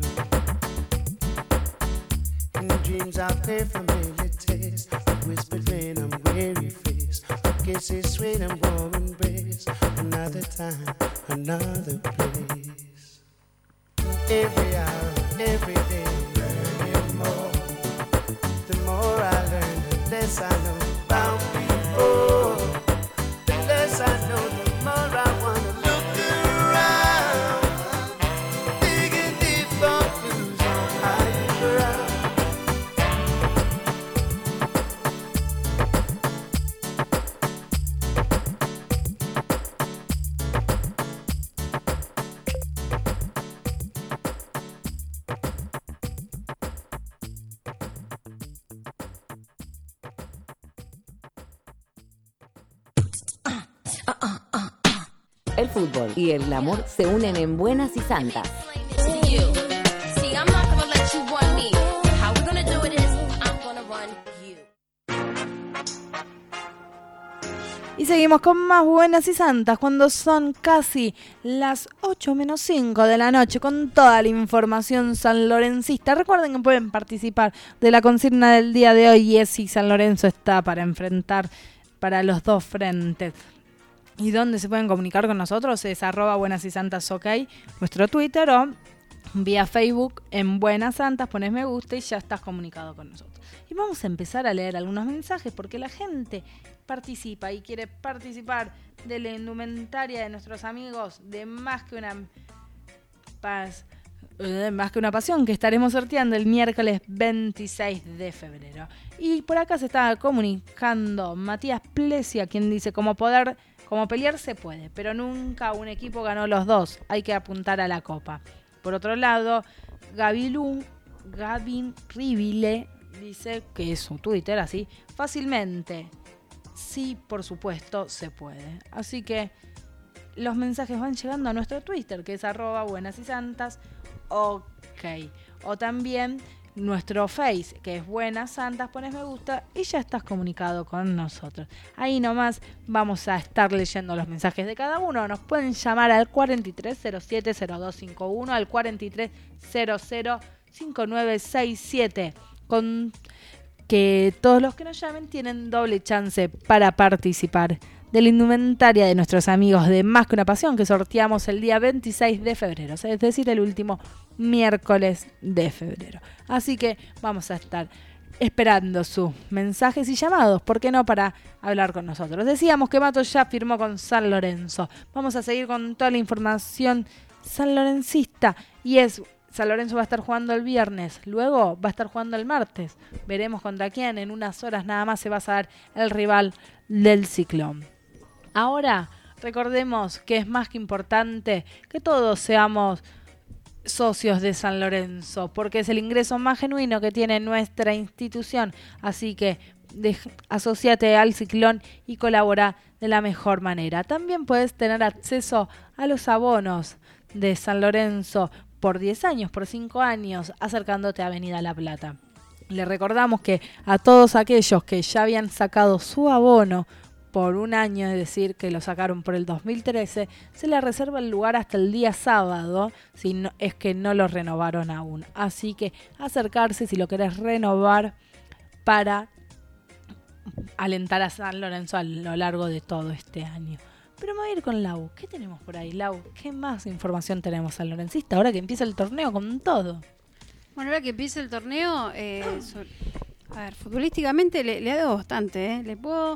In dreams I'll play familiar taste. Whispered rain on weary face. A kiss is sweet and warm embrace. Another time, another place. Every hour, every day I'm learning more. The more I learn, the less I know about people. The less I know, the more I wanna look around. Digging deep for clues on higher ground. El fútbol y el glamour se unen en Buenas y Santas. Y seguimos con más Buenas y Santas cuando son casi las 8 menos 5 de la noche con toda la información sanlorencista. Recuerden que pueden participar de la consigna del día de hoy y es si San Lorenzo está para enfrentar para los dos frentes. ¿Y dónde se pueden comunicar con nosotros? Es @buenasysantas.ok, nuestro Twitter, o vía Facebook en Buenas Santas, pones me gusta y ya estás comunicado con nosotros. Y vamos a empezar a leer algunos mensajes porque la gente participa y quiere participar de la indumentaria de nuestros amigos de Más que una Pasión, que estaremos sorteando el miércoles 26 de febrero. Y por acá se está comunicando Matías Plesia, quien dice: como pelear se puede, pero nunca un equipo ganó los dos, hay que apuntar a la copa. Por otro lado, Gavin Ribile dice, que es su Twitter así, fácilmente, sí, por supuesto, se puede. Así que los mensajes van llegando a nuestro Twitter, que es @buenasysantas, ok. O también nuestro Face, que es Buenas Santas, pones me gusta y ya estás comunicado con nosotros. Ahí nomás vamos a estar leyendo los mensajes de cada uno. Nos pueden llamar al 4307-0251, al 4300-5967. Con que todos los que nos llamen tienen doble chance para participar de la indumentaria de nuestros amigos de Más que una Pasión, que sorteamos el día 26 de febrero, es decir, el último miércoles de febrero. Así que vamos a estar esperando sus mensajes y llamados, ¿por qué no?, para hablar con nosotros. Decíamos que Mato ya firmó con San Lorenzo. Vamos a seguir con toda la información sanlorencista, y San Lorenzo va a estar jugando el viernes, luego va a estar jugando el martes. Veremos contra quién, en unas horas nada más se va a saber el rival del Ciclón. Ahora, recordemos que es más que importante que todos seamos socios de San Lorenzo, porque es el ingreso más genuino que tiene nuestra institución. Así que asociate al Ciclón y colabora de la mejor manera. También puedes tener acceso a los abonos de San Lorenzo por 10 años, por 5 años, acercándote a Avenida La Plata. Le recordamos que a todos aquellos que ya habían sacado su abono por un año, es decir, que lo sacaron por el 2013, se les reserva el lugar hasta el día sábado, si no, es que no lo renovaron aún. Así que acercarse si lo querés renovar para alentar a San Lorenzo a lo largo de todo este año. Pero me voy a ir con Lau. ¿Qué tenemos por ahí, Lau? ¿Qué más información tenemos al lorencista ahora que empieza el torneo con todo? Bueno, ahora que empieza el torneo, a ver, futbolísticamente le debo bastante, ¿eh? Le puedo,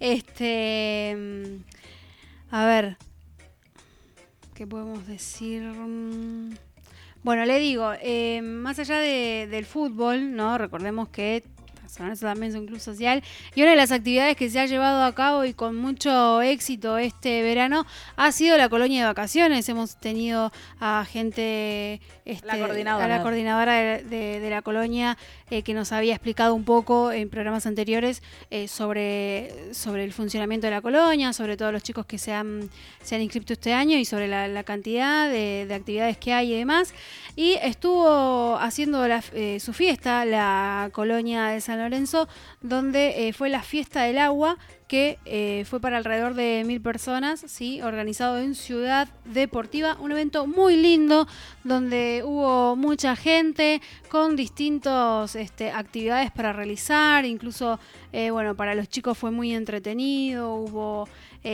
a ver, ¿qué podemos decir? Bueno, le digo, más allá del fútbol, ¿no? Recordemos que San Lorenzo también es un club social, y una de las actividades que se ha llevado a cabo y con mucho éxito este verano ha sido la colonia de vacaciones. Hemos tenido a gente, a la coordinadora de la colonia, que nos había explicado un poco en programas anteriores sobre el funcionamiento de la colonia, sobre todos los chicos que se han inscrito este año y sobre la cantidad de actividades que hay y demás. Y estuvo haciendo su fiesta, la colonia de San Lorenzo, donde fue la fiesta del agua, que fue para alrededor de 1000 personas, ¿sí? Organizado en Ciudad Deportiva, un evento muy lindo donde hubo mucha gente con distintas actividades para realizar, incluso para los chicos fue muy entretenido, hubo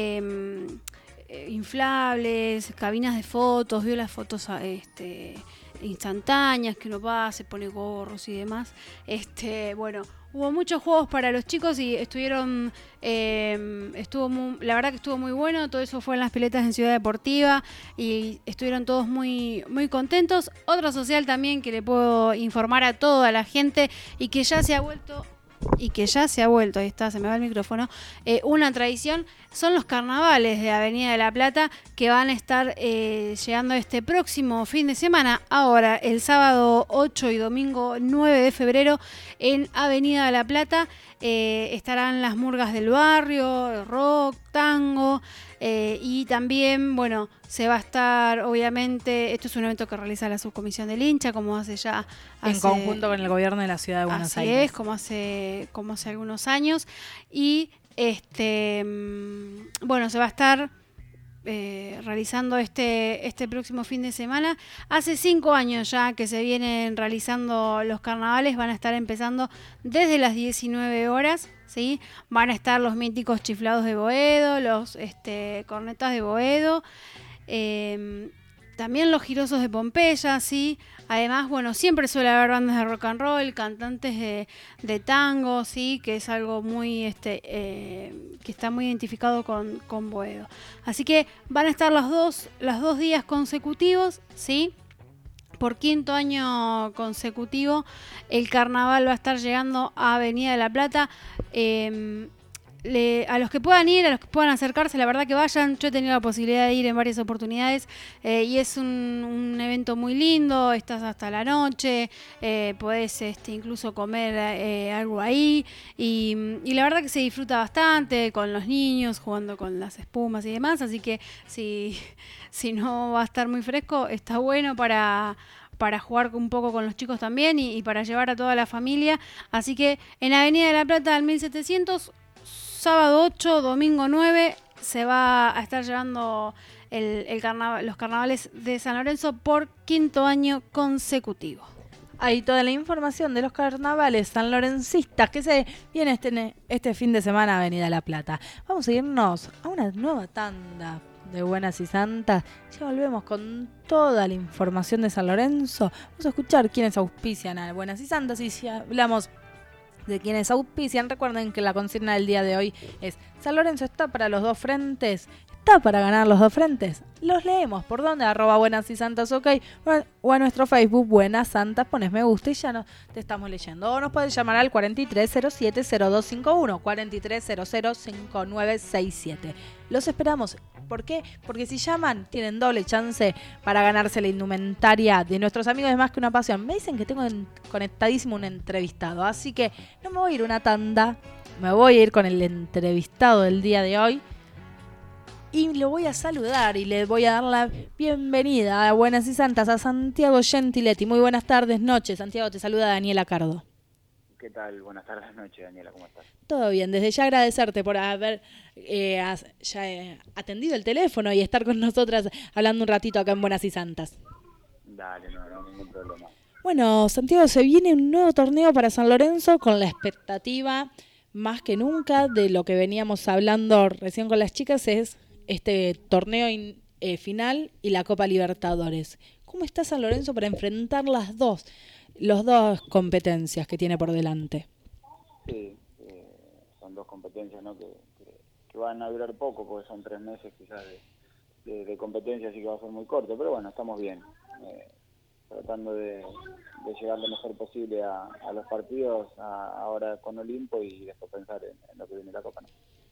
inflables, cabinas de fotos, vio las fotos instantáneas que uno va, se pone gorros y demás. Hubo muchos juegos para los chicos y la verdad que estuvo muy bueno. Todo eso fue en las piletas en Ciudad Deportiva y estuvieron todos muy, muy contentos. Otro social también que le puedo informar a toda la gente y que ya se ha vuelto, ahí está, se me va el micrófono, una tradición, son los carnavales de Avenida de La Plata, que van a estar llegando este próximo fin de semana. Ahora, el sábado 8 y domingo 9 de febrero en Avenida de La Plata estarán las murgas del barrio, rock, tango, y también, se va a estar, obviamente, esto es un evento que realiza la subcomisión del hincha, como hace ya en conjunto con el gobierno de la ciudad de Buenos Aires. Así es, como hace algunos años. Y se va a estar realizando este próximo fin de semana. Hace 5 años ya que se vienen realizando los carnavales, van a estar empezando desde las 19 horas, ¿sí? Van a estar los míticos chiflados de Boedo, los cornetas de Boedo, también los girosos de Pompeya, ¿sí? Además, siempre suele haber bandas de rock and roll, cantantes de tango, ¿sí? Que es algo muy que está muy identificado con Boedo. Así que van a estar los dos días consecutivos, ¿sí? Por 5º año consecutivo, el carnaval va a estar llegando a Avenida de La Plata. A los que puedan ir, a los que puedan acercarse, la verdad que vayan. Yo he tenido la posibilidad de ir en varias oportunidades y es un evento muy lindo. Estás hasta la noche, podés incluso comer algo ahí y la verdad que se disfruta bastante con los niños, jugando con las espumas y demás. Así que si no va a estar muy fresco, está bueno para para jugar un poco con los chicos también y para llevar a toda la familia. Así que en Avenida de la Plata al 1700, sábado 8, domingo 9, se va a estar llevando los carnavales de San Lorenzo por 5º año consecutivo. Ahí toda la información de los carnavales sanlorencistas que se viene este fin de semana a Avenida La Plata. Vamos a irnos a una nueva tanda de Buenas y Santas. Ya volvemos con toda la información de San Lorenzo. Vamos a escuchar quiénes auspician a Buenas y Santas, y si hablamos de quienes auspician, recuerden que la consigna del día de hoy es: San Lorenzo está para los dos frentes. ¿Está para ganar los dos frentes? Los leemos. ¿Por dónde? @Buenas y Santas, ok. O a nuestro Facebook, Buenas Santas, pones me gusta y ya te estamos leyendo. O nos puedes llamar al 4307-0251, 4300-5967. Los esperamos. ¿Por qué? Porque si llaman, tienen doble chance para ganarse la indumentaria de nuestros amigos de Más que una Pasión. Me dicen que tengo conectadísimo un entrevistado, así que no me voy a ir una tanda, me voy a ir con el entrevistado del día de hoy. Y lo voy a saludar y le voy a dar la bienvenida a Buenas y Santas a Santiago Gentiletti. Muy buenas tardes, noches. Santiago, te saluda Daniela Cardo. ¿Qué tal? Buenas tardes, noches, Daniela. ¿Cómo estás? Todo bien. Desde ya agradecerte por haber atendido el teléfono y estar con nosotras hablando un ratito acá en Buenas y Santas. Dale, no, ningún problema. Bueno, Santiago, se viene un nuevo torneo para San Lorenzo con la expectativa más que nunca de lo que veníamos hablando recién con las chicas, es este torneo final y la Copa Libertadores. ¿Cómo está San Lorenzo para enfrentar las dos competencias que tiene por delante? Sí, son dos competencias, ¿no? que van a durar poco, porque son 3 meses quizás de competencia, así que va a ser muy corto, pero bueno, estamos bien, tratando de llegar lo mejor posible a los partidos, ahora con Olimpo, y después pensar en lo que viene la Copa, ¿no?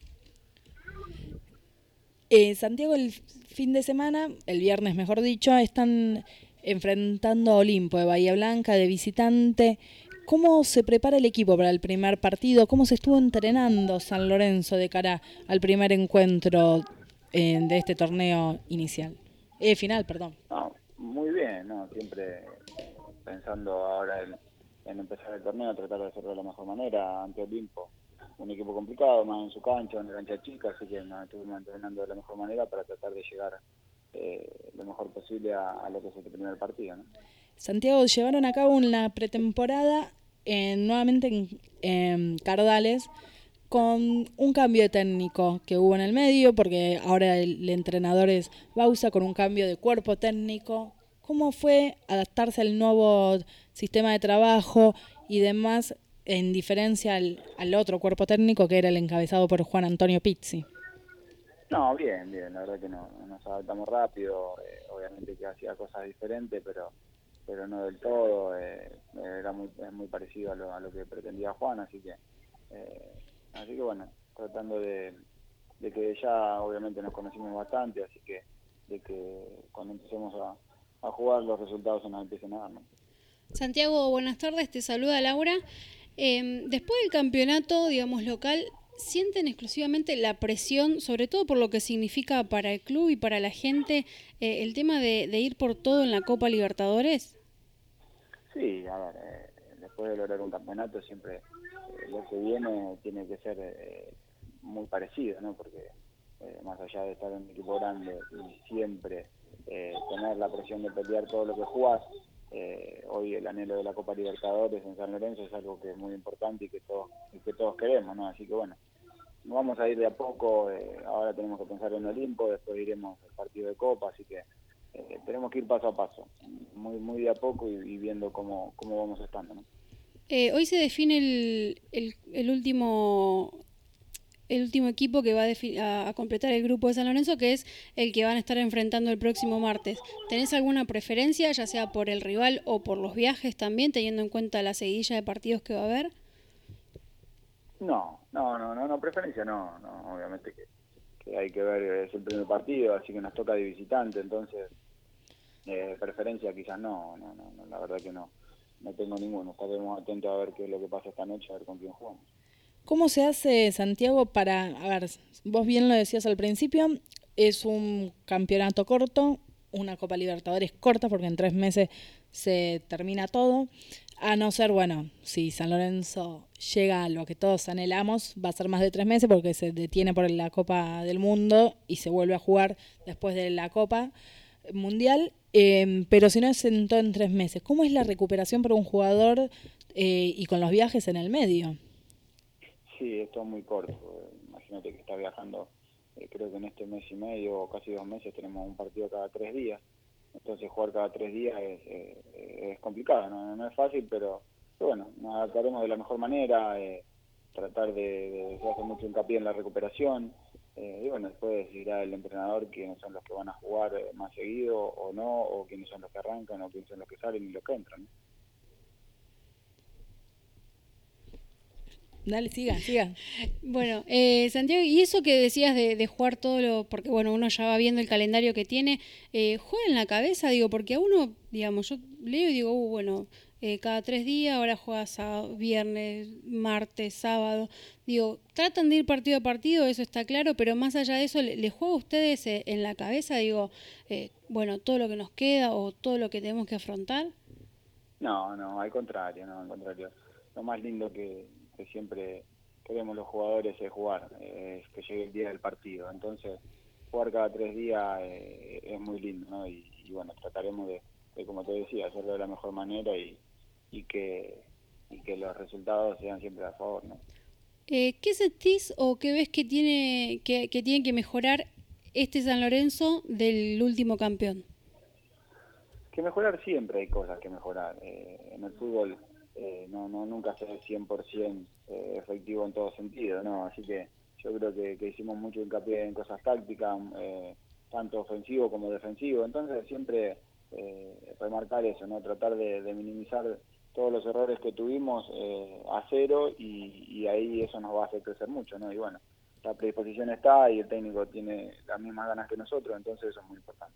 Santiago, el fin de semana, el viernes mejor dicho, están enfrentando a Olimpo de Bahía Blanca de visitante. ¿Cómo se prepara el equipo para el primer partido? ¿Cómo se estuvo entrenando San Lorenzo de cara al primer encuentro de este torneo final? No, muy bien, ¿no? Siempre pensando ahora en empezar el torneo, tratar de hacerlo de la mejor manera ante Olimpo. Un equipo complicado, más en su cancha, una cancha chica, así que nos estuvimos entrenando de la mejor manera para tratar de llegar lo mejor posible a lo que es el primer partido, ¿no? Santiago, llevaron a cabo una pretemporada nuevamente en Cardales, con un cambio de técnico que hubo en el medio, porque ahora el entrenador es Bausa, con un cambio de cuerpo técnico. ¿Cómo fue adaptarse al nuevo sistema de trabajo y demás, en diferencia al otro cuerpo técnico que era el encabezado por Juan Antonio Pizzi? No, bien, la verdad que nos adaptamos rápido, obviamente que hacía cosas diferentes, pero no del todo, es muy parecido a lo que pretendía Juan, así que bueno, tratando de que ya obviamente nos conocimos bastante, así que de que cuando empecemos a jugar los resultados se nos empiecen a dar, ¿no? Santiago, buenas tardes, te saluda Laura. Después del campeonato, digamos, local, ¿sienten exclusivamente la presión, sobre todo por lo que significa para el club y para la gente, el tema de ir por todo en la Copa Libertadores? Sí, a ver, después de lograr un campeonato siempre lo que viene tiene que ser muy parecido, ¿no? Porque más allá de estar en un equipo grande y siempre tener la presión de pelear todo lo que jugás, hoy el anhelo de la Copa Libertadores en San Lorenzo es algo que es muy importante y que todos queremos, ¿no? Así que bueno, vamos a ir de a poco, ahora tenemos que pensar en Olimpo, después iremos al partido de Copa, así que tenemos que ir paso a paso, muy de a poco y viendo cómo vamos estando, ¿no? Hoy se define el último equipo que va a completar el grupo de San Lorenzo, que es el que van a estar enfrentando el próximo martes. ¿Tenés alguna preferencia, ya sea por el rival o por los viajes también, teniendo en cuenta la seguidilla de partidos que va a haber? No, preferencia no, obviamente que hay que ver, es el primer partido, así que nos toca de visitante, entonces preferencia quizás no, la verdad que no tengo ninguno. Estaremos atentos a ver qué es lo que pasa esta noche, a ver con quién jugamos. ¿Cómo se hace, Santiago, vos bien lo decías al principio, es un campeonato corto, una Copa Libertadores corta, porque en 3 meses se termina todo. A no ser, bueno, si San Lorenzo llega a lo que todos anhelamos, va a ser más de 3 meses porque se detiene por la Copa del Mundo y se vuelve a jugar después de la Copa Mundial. Pero si no es en 3 meses, ¿cómo es la recuperación para un jugador y con los viajes en el medio? Sí, esto es muy corto. Imagínate que está viajando, creo que en este mes y medio o casi 2 meses tenemos un partido cada 3 días. Entonces jugar cada 3 días es complicado, no es fácil, pero bueno, nos adaptaremos de la mejor manera, tratar de hacer mucho hincapié en la recuperación, y bueno, después decidirá el entrenador quiénes son los que van a jugar más seguido o no, o quiénes son los que arrancan, o quiénes son los que salen y los que entran, ¿no? Dale, siga. Bueno, Santiago, y eso que decías de jugar porque bueno, uno ya va viendo el calendario que tiene, ¿juega en la cabeza? Digo, porque a uno, digamos, yo leo y digo, bueno, cada 3 días, ahora juegas viernes, martes, sábado. Digo, tratan de ir partido a partido, eso está claro, pero más allá de eso, ¿les juega a ustedes en la cabeza, digo, bueno, todo lo que nos queda o todo lo que tenemos que afrontar? No, al contrario. Lo más lindo que siempre queremos los jugadores es jugar, es que llegue el día del partido. Entonces, jugar cada 3 días es muy lindo, ¿no? Y bueno, trataremos de, como te decía, hacerlo de la mejor manera y que los resultados sean siempre a favor, ¿no? ¿Qué sentís o qué ves que tienen que mejorar este San Lorenzo del último campeón? Que mejorar siempre hay cosas que mejorar. En el fútbol nunca se es 100% efectivo en todo sentido, ¿no? Así que yo creo que hicimos mucho hincapié en cosas tácticas, tanto ofensivo como defensivo. Entonces siempre remarcar eso, ¿no? Tratar de minimizar todos los errores que tuvimos a cero y ahí eso nos va a hacer crecer mucho, ¿no? Y bueno, la predisposición está y el técnico tiene las mismas ganas que nosotros, entonces eso es muy importante.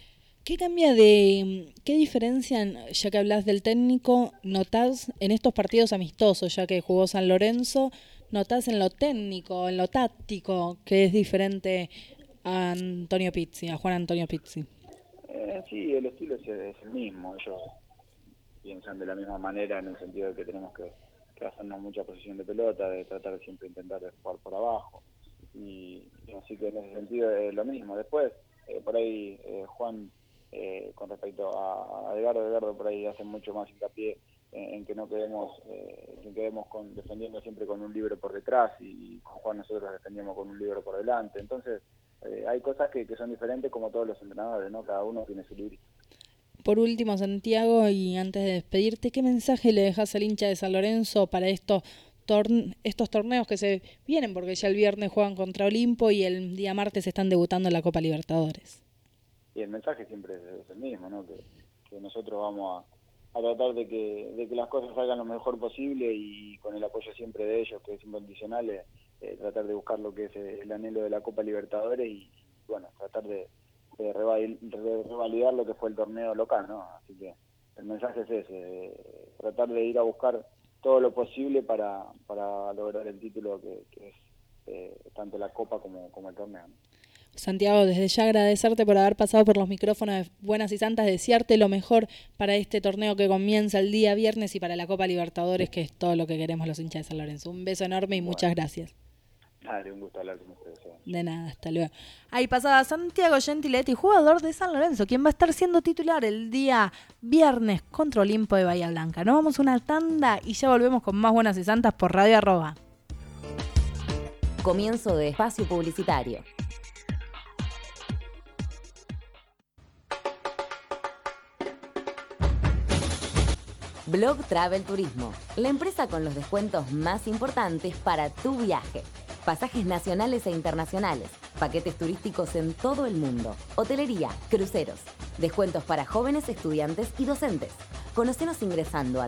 ¿Qué diferencia, ya que hablas del técnico, notás en estos partidos amistosos, ya que jugó San Lorenzo, notás en lo técnico, en lo táctico, que es diferente a Juan Antonio Pizzi? Sí, el estilo es el mismo, ellos piensan de la misma manera en el sentido de que tenemos que hacernos mucha posesión de pelota, de tratar de siempre intentar jugar por abajo, y así que en ese sentido es lo mismo. Después, por ahí Juan, con respecto a Edgardo por ahí hace mucho más hincapié en que no quedemos defendiendo siempre con un libro por detrás, y con Juan nosotros defendíamos con un libro por delante. Entonces hay cosas que son diferentes, como todos los entrenadores, ¿no? Cada uno tiene su libro. Por último, Santiago, y antes de despedirte, ¿qué mensaje le dejas al hincha de San Lorenzo para estos torneos que se vienen? Porque ya el viernes juegan contra Olimpo y el día martes están debutando en la Copa Libertadores. Y el mensaje siempre es el mismo, ¿no? Que nosotros vamos a tratar de que las cosas salgan lo mejor posible, y con el apoyo siempre de ellos, que es incondicional, tratar de buscar lo que es el anhelo de la Copa Libertadores y bueno, tratar de revalidar lo que fue el torneo local, ¿no? Así que el mensaje es ese, tratar de ir a buscar todo lo posible para lograr el título que es tanto la Copa como el torneo, ¿no? Santiago, desde ya agradecerte por haber pasado por los micrófonos de Buenas y Santas, desearte lo mejor para este torneo que comienza el día viernes y para la Copa Libertadores, que es todo lo que queremos los hinchas de San Lorenzo. Un beso enorme y muchas gracias. Dale, un gusto hablar con ustedes. De nada, hasta luego. Ahí pasaba Santiago Gentiletti, jugador de San Lorenzo, quien va a estar siendo titular el día viernes contra Olimpo de Bahía Blanca. Nos vamos a una tanda y ya volvemos con más Buenas y Santas por Radio Arroba. Comienzo de espacio publicitario. Blog Travel Turismo, la empresa con los descuentos más importantes para tu viaje. Pasajes nacionales e internacionales, paquetes turísticos en todo el mundo, hotelería, cruceros, descuentos para jóvenes, estudiantes y docentes. Conocenos ingresando a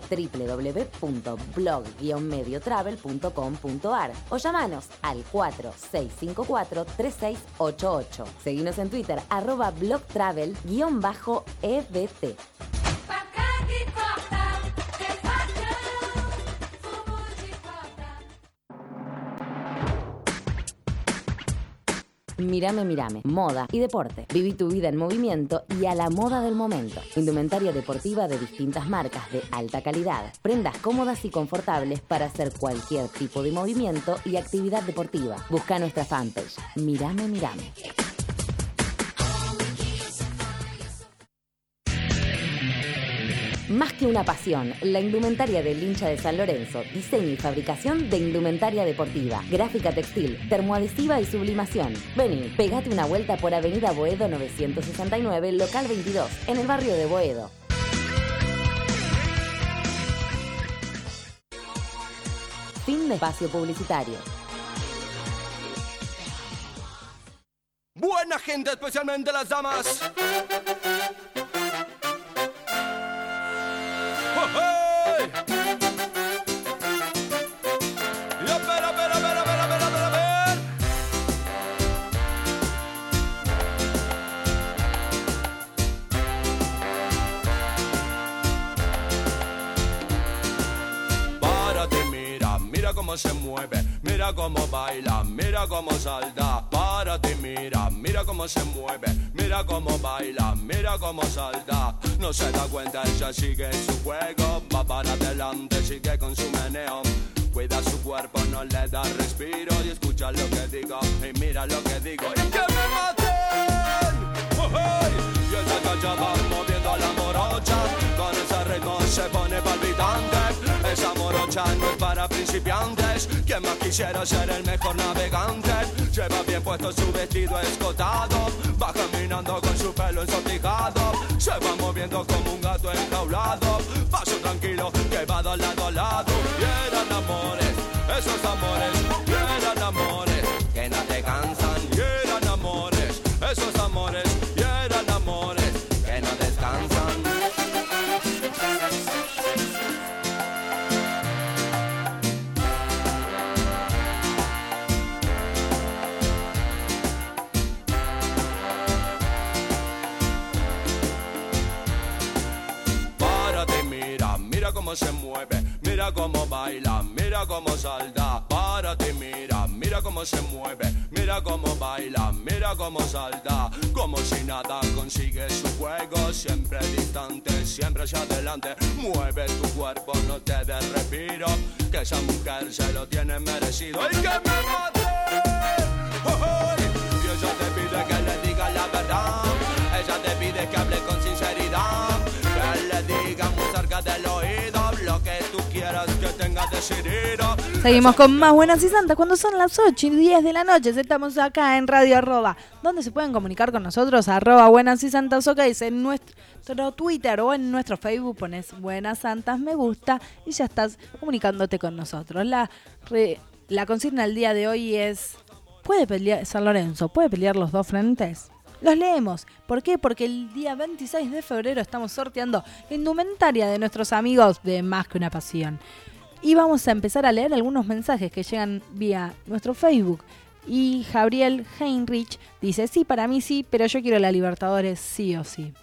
www.blog-mediotravel.com.ar o llamanos al 4654-3688. Seguinos en Twitter, @blogtravel_EBT. Mírame, mírame. Moda y deporte. Viví tu vida en movimiento y a la moda del momento. Indumentaria deportiva de distintas marcas de alta calidad. Prendas cómodas y confortables para hacer cualquier tipo de movimiento y actividad deportiva. Busca nuestra fanpage. Mírame, mírame. Más que una pasión, la indumentaria del hincha de San Lorenzo, diseño y fabricación de indumentaria deportiva, gráfica textil, termoadhesiva y sublimación. Vení, pegate una vuelta por Avenida Boedo 969, local 22, en el barrio de Boedo. Fin de espacio publicitario. Buena gente, especialmente las damas. ¡Hey! Y a ver. Párate, mira cómo se mueve, mira cómo baila, mira cómo salta. Párate, mira cómo se mueve, mira cómo baila, mira cómo salta. No se da cuenta, ella sigue en su juego, va para adelante, sigue con su meneo. Cuida su cuerpo, no le da respiro y escucha lo que digo y mira lo que digo. ¡Y que me maten! ¡Oh, hey! Y ella ya va moviendo a la morocha, con ese ritmo se pone palpitante. Esa morocha no es para principiantes, quien más quisiera ser el mejor navegante. Lleva bien puesto su vestido escotado, va caminando con su pelo ensortijado. Se va moviendo como un gato enjaulado, paso tranquilo que va de lado a lado. Y eran amores, esos amores, y eran amores que no te cansan. Y eran amores, esos amores, y eran amores que no descansan. Mira cómo se mueve, mira cómo baila, mira cómo salta. Párate, mira cómo se mueve, mira cómo baila, mira cómo salta. Como si nada consigue su juego, siempre distante, siempre hacia adelante. Mueve tu cuerpo, no te des respiro, que esa mujer se lo tiene merecido. ¡Y que me mate! ¡Oh, oh! Y ella te pide que le diga la verdad, ella te pide que hable con sinceridad, que le diga muy cerca del oído lo que tú quieras que tengas decidido. Seguimos con más Buenas y Santas cuando son las 8:10 de la noche. Estamos acá en Radio Arroba, donde se pueden comunicar con nosotros, Buenas y Santas OK, en nuestro Twitter o en nuestro Facebook pones Buenas Santas, me gusta y ya estás comunicándote con nosotros. La consigna del día de hoy es: ¿puede pelear San Lorenzo? ¿Puede pelear los dos frentes? Los leemos. ¿Por qué? Porque el día 26 de febrero estamos sorteando la indumentaria de nuestros amigos de Más que una Pasión. Y vamos a empezar a leer algunos mensajes que llegan vía nuestro Facebook. Y Gabriel Heinrich dice: sí, para mí sí, pero yo quiero la Libertadores sí o sí.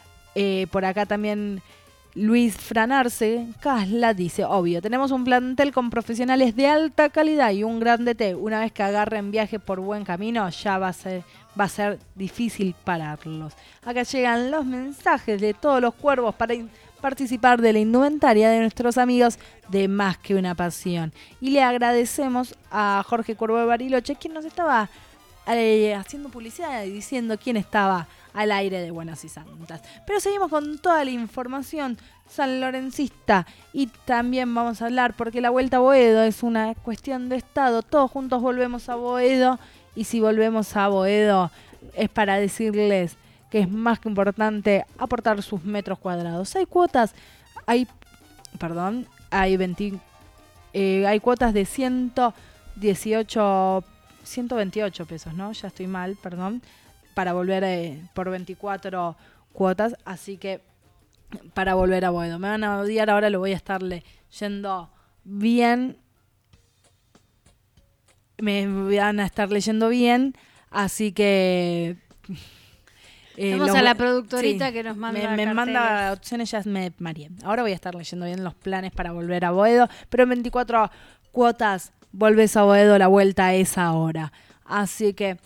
Por acá también Luis Franarse Casla dice: obvio, tenemos un plantel con profesionales de alta calidad y un gran DT. Una vez que agarren viaje por buen camino, ya va a ser difícil pararlos. Acá llegan los mensajes de todos los cuervos para participar de la indumentaria de nuestros amigos de Más que una Pasión. Y le agradecemos a Jorge Cuervo de Bariloche, quien nos estaba haciendo publicidad y diciendo quién estaba al aire de Buenas y Santas. Pero seguimos con toda la información sanlorencista y también vamos a hablar porque la vuelta a Boedo es una cuestión de estado. Todos juntos volvemos a Boedo y si volvemos a Boedo es para decirles que es más que importante aportar sus metros cuadrados. Hay cuotas, hay cuotas de 128 pesos, ¿no? Ya estoy mal, perdón. Para volver por 24 cuotas, así que para volver a Boedo. Me van a odiar, ahora lo voy a estar leyendo bien. Me van a estar leyendo bien, así que... Vamos a la productorita sí, que nos manda me manda opciones, ya me mareé. Ahora voy a estar leyendo bien los planes para volver a Boedo, pero en 24 cuotas volvés a Boedo, la vuelta es ahora. Así que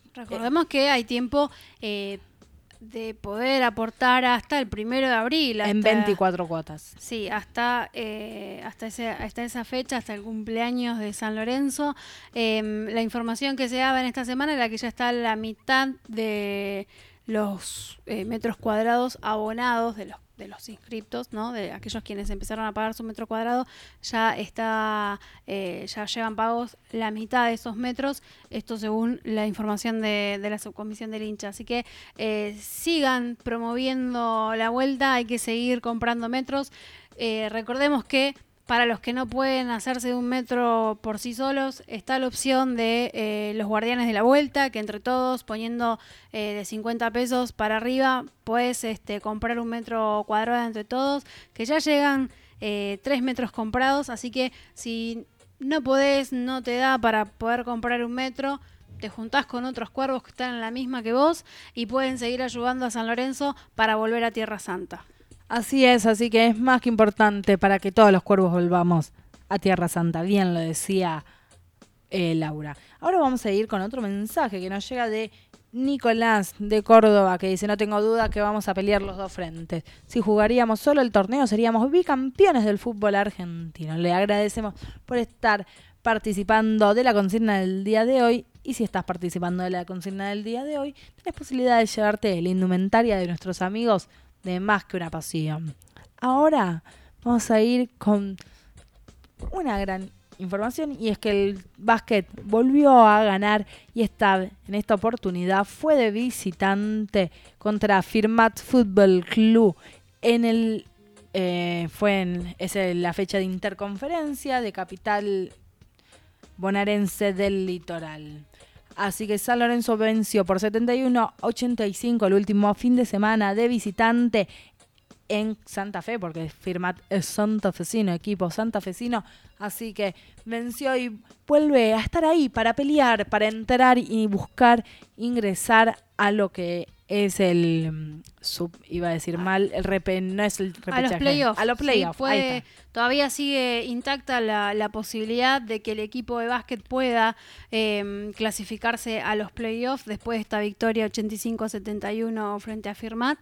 Recordemos que hay tiempo de poder aportar hasta el 1 de abril. En 24 cuotas. Sí, hasta esa fecha, hasta el cumpleaños de San Lorenzo. La información que se daba en esta semana era que ya está la mitad de los metros cuadrados abonados de los inscriptos, ¿no? De aquellos quienes empezaron a pagar su metro cuadrado, ya llevan pagos la mitad de esos metros, esto según la información de la subcomisión del hincha. Así que sigan promoviendo la vuelta, hay que seguir comprando metros. Recordemos que para los que no pueden hacerse de un metro por sí solos, está la opción de los guardianes de la vuelta, que entre todos, poniendo de 50 pesos para arriba, puedes comprar un metro cuadrado entre todos, que ya llegan 3 metros comprados, así que si no podés, no te da para poder comprar un metro, te juntás con otros cuervos que están en la misma que vos y pueden seguir ayudando a San Lorenzo para volver a Tierra Santa. Así es, así que es más que importante para que todos los cuervos volvamos a Tierra Santa. Bien lo decía Laura. Ahora vamos a ir con otro mensaje que nos llega de Nicolás de Córdoba, que dice: no tengo duda que vamos a pelear los dos frentes. Si jugaríamos solo el torneo seríamos bicampeones del fútbol argentino. Le agradecemos por estar participando de la consigna del día de hoy. Y si estás participando de la consigna del día de hoy, tenés posibilidad de llevarte la indumentaria de nuestros amigos de Más que una pasión. Ahora vamos a ir con una gran información, y es que el básquet volvió a ganar y en esta oportunidad fue de visitante contra Firmat Football Club es la fecha de interconferencia de capital bonaerense del litoral. Así que San Lorenzo venció por 71-85 el último fin de semana de visitante en Santa Fe, porque Firmat es santafesino, equipo santafesino. Así que venció y vuelve a estar ahí para pelear, para entrar y buscar ingresar a lo que es no es el repechaje. A los playoffs. A los playoffs, sí, ahí está. Todavía sigue intacta la posibilidad de que el equipo de básquet pueda clasificarse a los playoffs después de esta victoria 85-71 frente a Firmat.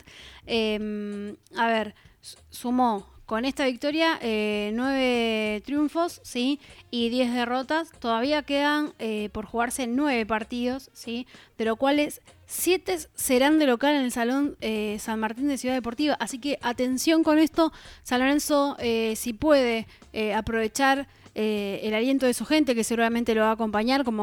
Sumó con esta victoria 9 triunfos, ¿sí? Y 10 derrotas. Todavía quedan por jugarse 9 partidos, ¿sí? De los cuales 7 serán de local en el Salón San Martín de Ciudad Deportiva. Así que atención con esto. San Lorenzo, si puede aprovechar el aliento de su gente, que seguramente lo va a acompañar, como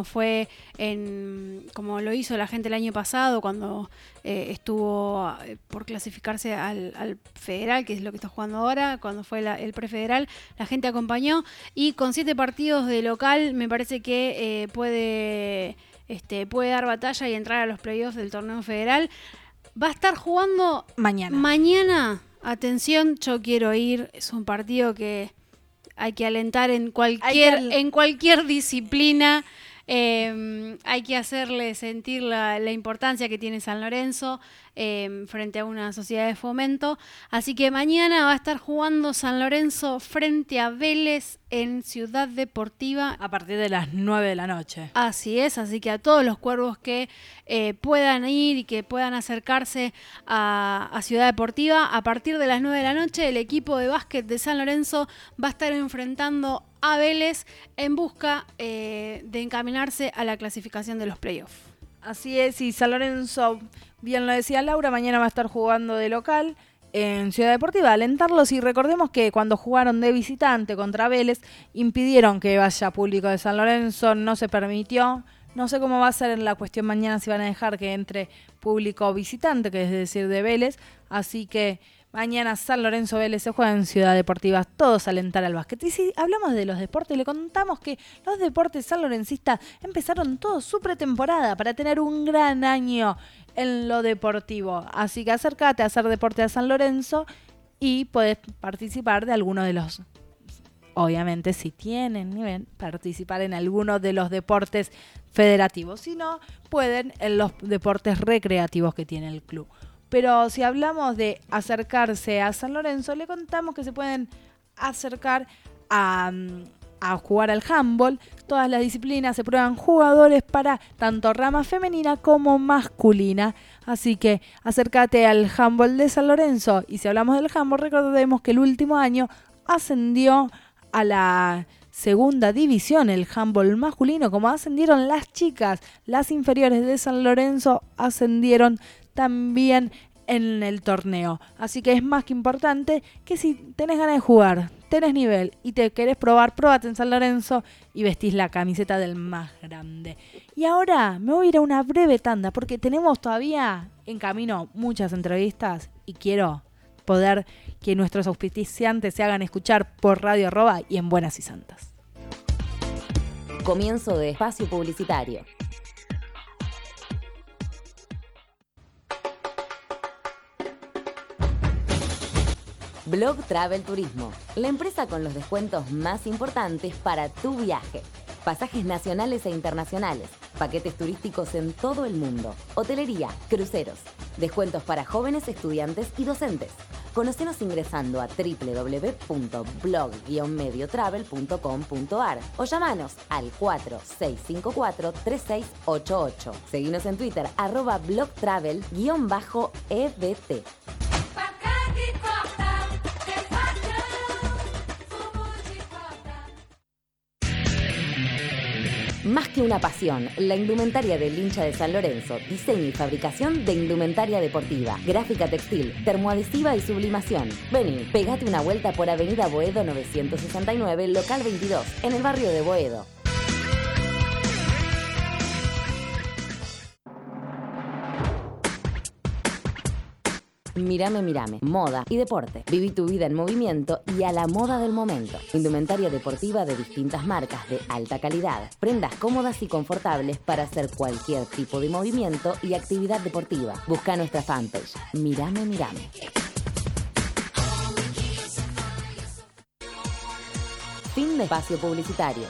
lo hizo la gente el año pasado cuando estuvo por clasificarse al federal, que es lo que está jugando ahora. Cuando fue el prefederal, la gente acompañó, y con 7 partidos de local me parece que puede dar batalla y entrar a los playoffs del torneo federal. Va a estar jugando mañana. Atención, yo quiero ir. Es un partido que hay que alentar en cualquier disciplina. Hay que hacerle sentir la importancia que tiene San Lorenzo frente a una sociedad de fomento. Así que mañana va a estar jugando San Lorenzo frente a Vélez en Ciudad Deportiva a partir de las 9 de la noche. Así es, así que a todos los cuervos que puedan ir y que puedan acercarse a Ciudad Deportiva, a partir de las 9 de la noche el equipo de básquet de San Lorenzo va a estar enfrentando a Vélez en busca de encaminarse a la clasificación de los playoffs. Así es, y San Lorenzo, bien lo decía Laura, mañana va a estar jugando de local en Ciudad Deportiva, alentarlos. Y recordemos que cuando jugaron de visitante contra Vélez, impidieron que vaya público de San Lorenzo, no se permitió. No sé cómo va a ser en la cuestión mañana, si van a dejar que entre público visitante, que es decir, de Vélez. Así que mañana San Lorenzo Vélez se juega en Ciudad Deportiva, todos a alentar al básquet. Y si hablamos de los deportes, le contamos que los deportes sanlorencistas empezaron todos su pretemporada para tener un gran año en lo deportivo. Así que acércate a hacer deporte a San Lorenzo y podés participar de alguno de los... Obviamente, si tienen nivel, participar en alguno de los deportes federativos. Si no, pueden en los deportes recreativos que tiene el club. Pero si hablamos de acercarse a San Lorenzo, le contamos que se pueden acercar a a jugar al handball. Todas las disciplinas se prueban jugadores para tanto rama femenina como masculina. Así que acércate al handball de San Lorenzo. Y si hablamos del handball, recordemos que el último año ascendió a la segunda división el handball masculino, como ascendieron las chicas. Las inferiores de San Lorenzo ascendieron también en el torneo. Así que es más que importante que si tenés ganas de jugar, tenés nivel y te querés probar, probate en San Lorenzo y vestís la camiseta del más grande. Y ahora me voy a ir a una breve tanda porque tenemos todavía en camino muchas entrevistas y quiero poder que nuestros auspiciantes se hagan escuchar por Radio Arroba y en Buenas y Santas. Comienzo de espacio publicitario. Blog Travel Turismo, la empresa con los descuentos más importantes para tu viaje. Pasajes nacionales e internacionales, paquetes turísticos en todo el mundo, hotelería, cruceros, descuentos para jóvenes, estudiantes y docentes. Conocenos ingresando a www.blog-mediotravel.com.ar o llamanos al 4654-3688. Seguinos en Twitter, @blogtravel_EBT. Más que una pasión, la indumentaria del hincha de San Lorenzo, diseño y fabricación de indumentaria deportiva, gráfica textil, termoadhesiva y sublimación. Vení, pegate una vuelta por Avenida Boedo 969, local 22, en el barrio de Boedo. Mírame, mírame. Moda y deporte. Viví tu vida en movimiento y a la moda del momento. Indumentaria deportiva de distintas marcas de alta calidad. Prendas cómodas y confortables para hacer cualquier tipo de movimiento y actividad deportiva. Busca nuestra fanpage. Mírame, mírame. Fin de espacio publicitario.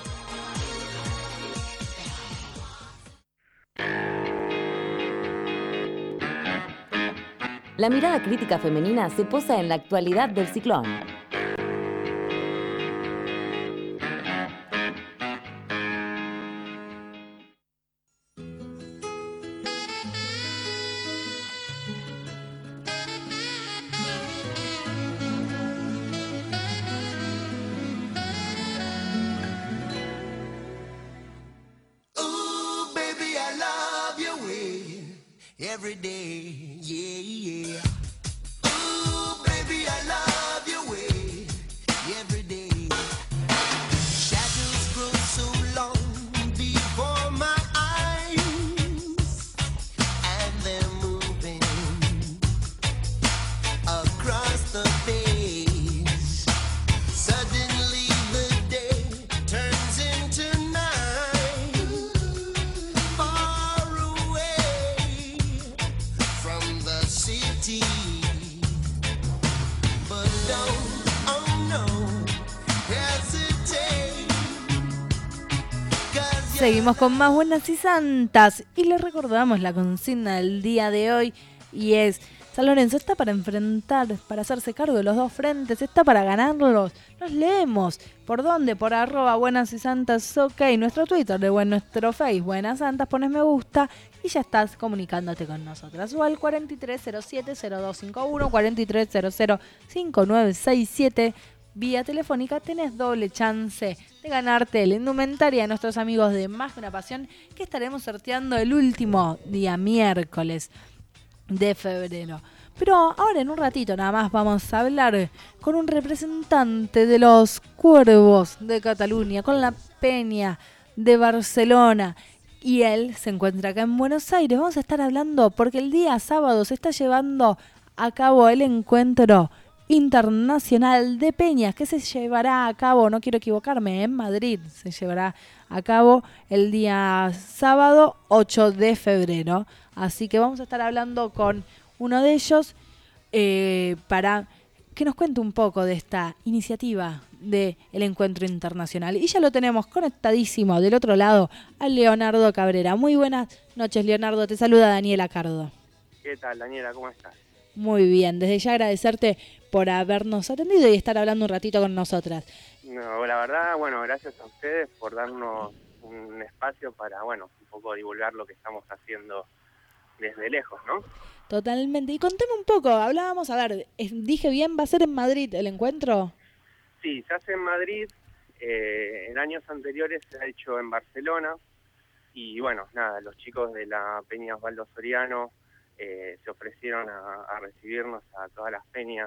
La mirada crítica femenina se posa en la actualidad del ciclón. Every day, yeah, yeah. Ooh, baby, I love your way. Every day. Shadows grow so long before my eyes, and they're moving across the face. Suddenly the day turns into night. Far away from the city, but don't, oh no, hesitate. Seguimos con más Buenas y Santas y les recordamos la consigna del día de hoy y es: San Lorenzo está para enfrentar, para hacerse cargo de los dos frentes, está para ganarlos. Los leemos. ¿Por dónde? Por @Buenas y Santas, ok, nuestro Twitter, nuestro Face, Buenas Santas, pones me gusta y ya estás comunicándote con nosotras. O al 4307-0251, 4300-5967, vía telefónica, tenés doble chance de ganarte la indumentaria de nuestros amigos de Más que una Pasión, que estaremos sorteando el último día miércoles de febrero. Pero ahora en un ratito nada más vamos a hablar con un representante de los Cuervos de Cataluña, con la Peña de Barcelona, y él se encuentra acá en Buenos Aires. Vamos a estar hablando porque el día sábado se está llevando a cabo el encuentro internacional de peñas que se llevará a cabo, no quiero equivocarme, en Madrid. Se llevará a cabo el día sábado 8 de febrero. Así que vamos a estar hablando con uno de ellos para que nos cuente un poco de esta iniciativa del encuentro internacional. Y ya lo tenemos conectadísimo del otro lado a Leonardo Cabrera. Muy buenas noches, Leonardo. Te saluda Daniela Cardo. ¿Qué tal, Daniela? ¿Cómo estás? Muy bien. Desde ya agradecerte por habernos atendido y estar hablando un ratito con nosotras. No, la verdad, bueno, gracias a ustedes por darnos un espacio para, bueno, un poco divulgar lo que estamos haciendo desde lejos, ¿no? Totalmente. Y contame un poco, hablábamos, a ver, dije bien, ¿va a ser en Madrid el encuentro? Sí, se hace en Madrid, en años anteriores se ha hecho en Barcelona, y bueno, nada, los chicos de la Peña Osvaldo Soriano se ofrecieron a recibirnos a todas las peñas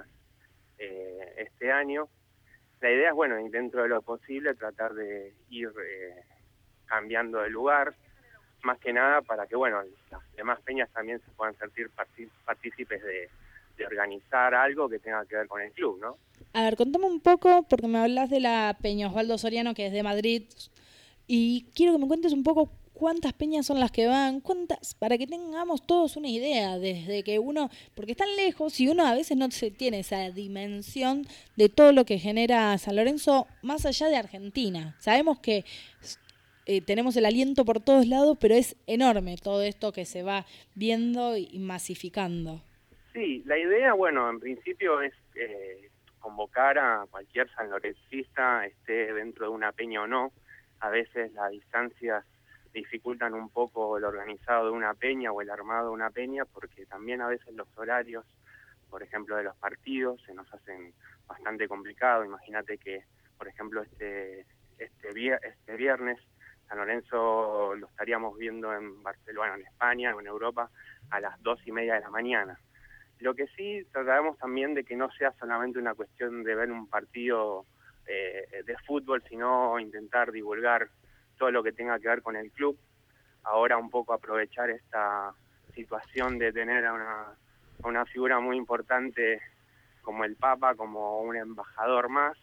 este año. La idea es, bueno, dentro de lo posible, tratar de ir cambiando de lugar, más que nada para que, bueno, las demás peñas también se puedan sentir partícipes de organizar algo que tenga que ver con el club, ¿no? A ver, contame un poco, porque me hablas de la Peña Osvaldo Soriano, que es de Madrid, y quiero que me cuentes un poco cuántas peñas son las que van, cuántas, para que tengamos todos una idea, desde que uno, porque están lejos y uno a veces no se tiene esa dimensión de todo lo que genera San Lorenzo más allá de Argentina. Sabemos que tenemos el aliento por todos lados, pero es enorme todo esto que se va viendo y masificando. Sí, la idea, bueno, en principio es convocar a cualquier sanlorencista, esté dentro de una peña o no. A veces las distancias dificultan un poco el organizado de una peña o el armado de una peña, porque también a veces los horarios, por ejemplo, de los partidos se nos hacen bastante complicados. Imagínate que, por ejemplo, este viernes San Lorenzo lo estaríamos viendo en Barcelona, en España o en Europa, a las 2:30 de la mañana. Lo que sí trataremos también de que no sea solamente una cuestión de ver un partido de fútbol, sino intentar divulgar todo lo que tenga que ver con el club. Ahora un poco aprovechar esta situación de tener a una figura muy importante como el Papa, como un embajador más.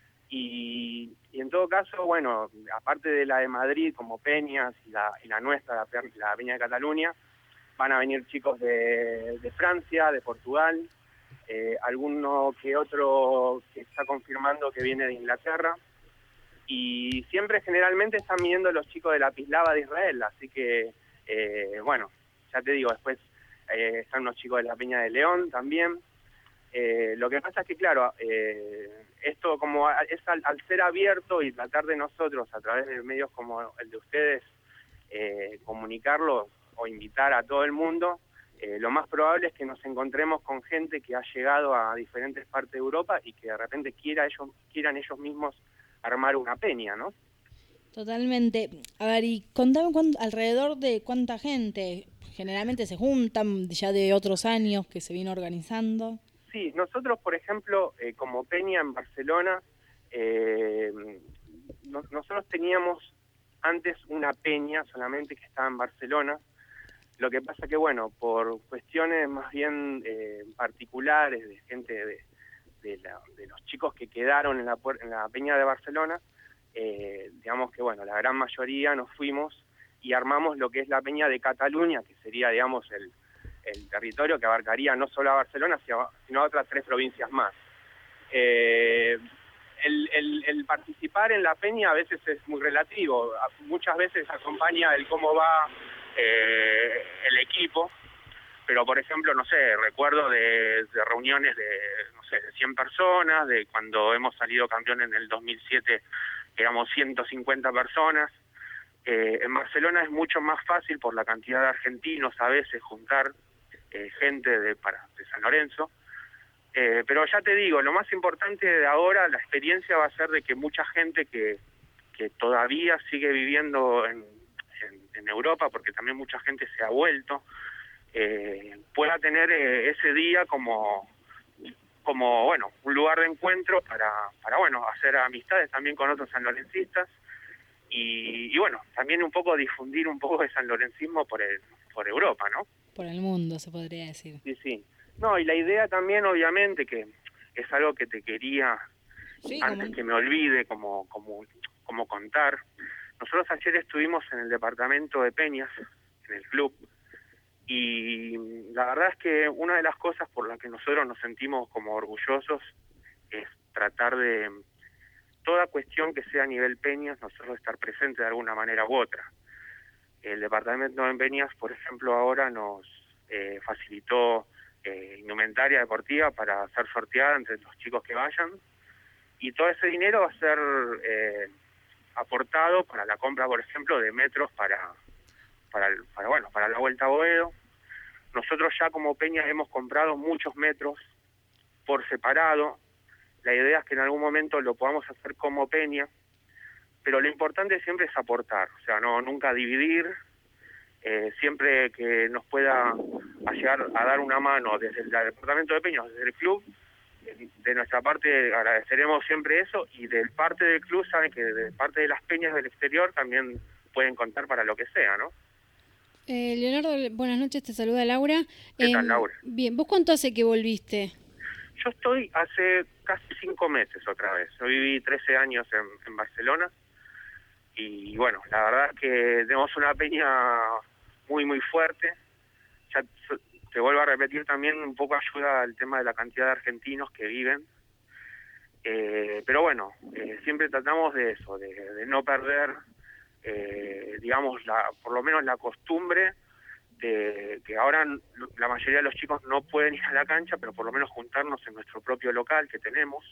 Y en todo caso, bueno, aparte de la de Madrid como peñas y la nuestra, la Peña de Cataluña, van a venir chicos de Francia, de Portugal, alguno que otro que está confirmando que viene de Inglaterra, y siempre generalmente están viniendo los chicos de la Pislava de Israel, así que, bueno, ya te digo, después están unos chicos de la Peña de León también. Lo que pasa es que, claro, esto como es al ser abierto y tratar de nosotros, a través de medios como el de ustedes, comunicarlo o invitar a todo el mundo, lo más probable es que nos encontremos con gente que ha llegado a diferentes partes de Europa y que de repente quieran ellos mismos armar una peña, ¿no? Totalmente. A ver, y contame alrededor de cuánta gente generalmente se juntan ya de otros años que se vino organizando. Sí, nosotros, por ejemplo, como peña en Barcelona, nosotros teníamos antes una peña solamente que estaba en Barcelona. Lo que pasa que, bueno, por cuestiones más bien particulares de gente de los chicos que quedaron en la Peña de Barcelona, digamos que, bueno, la gran mayoría nos fuimos y armamos lo que es la Peña de Cataluña, que sería, digamos, el territorio que abarcaría no solo a Barcelona, sino a otras 3 provincias más. El participar en la peña a veces es muy relativo, muchas veces acompaña el cómo va el equipo, pero por ejemplo, no sé, recuerdo de reuniones de 100 personas, de cuando hemos salido campeón en el 2007, éramos 150 personas. En Barcelona es mucho más fácil por la cantidad de argentinos a veces juntar gente de San Lorenzo. Pero ya te digo, lo más importante de ahora, la experiencia va a ser de que mucha gente que todavía sigue viviendo en Europa, porque también mucha gente se ha vuelto, pueda tener ese día como bueno, un lugar de encuentro para bueno, hacer amistades también con otros sanlorencistas y bueno, también un poco difundir un poco de sanlorencismo por Europa, ¿no? Por el mundo, se podría decir. Sí, sí. No, y la idea también, obviamente, que es algo que te quería, antes que me olvide, como contar. Nosotros ayer estuvimos en el departamento de peñas, en el club, y la verdad es que una de las cosas por las que nosotros nos sentimos como orgullosos es tratar de, toda cuestión que sea a nivel peñas, nosotros estar presentes de alguna manera u otra. El departamento de peñas, por ejemplo, ahora nos facilitó indumentaria deportiva para ser sorteada entre los chicos que vayan, y todo ese dinero va a ser aportado para la compra, por ejemplo, de metros para la Vuelta a Boedo. Nosotros ya como Peña hemos comprado muchos metros por separado. La idea es que en algún momento lo podamos hacer como Peña, pero lo importante siempre es aportar, o sea, nunca dividir. Siempre que nos pueda llegar a dar una mano desde el departamento de Peña, desde el club, de nuestra parte agradeceremos siempre eso, y de parte del club saben que de parte de las peñas del exterior también pueden contar para lo que sea, ¿no? Leonardo, buenas noches, te saluda Laura. ¿Qué tal, Laura? Bien, ¿vos cuánto hace que volviste? Yo estoy hace casi 5 meses otra vez. Yo viví 13 años en Barcelona y bueno, la verdad es que tenemos una peña muy muy fuerte. Ya te vuelvo a repetir, también un poco ayuda el tema de la cantidad de argentinos que viven. Pero bueno, siempre tratamos de eso, de no perder, digamos, por lo menos la costumbre de que ahora la mayoría de los chicos no pueden ir a la cancha, pero por lo menos juntarnos en nuestro propio local que tenemos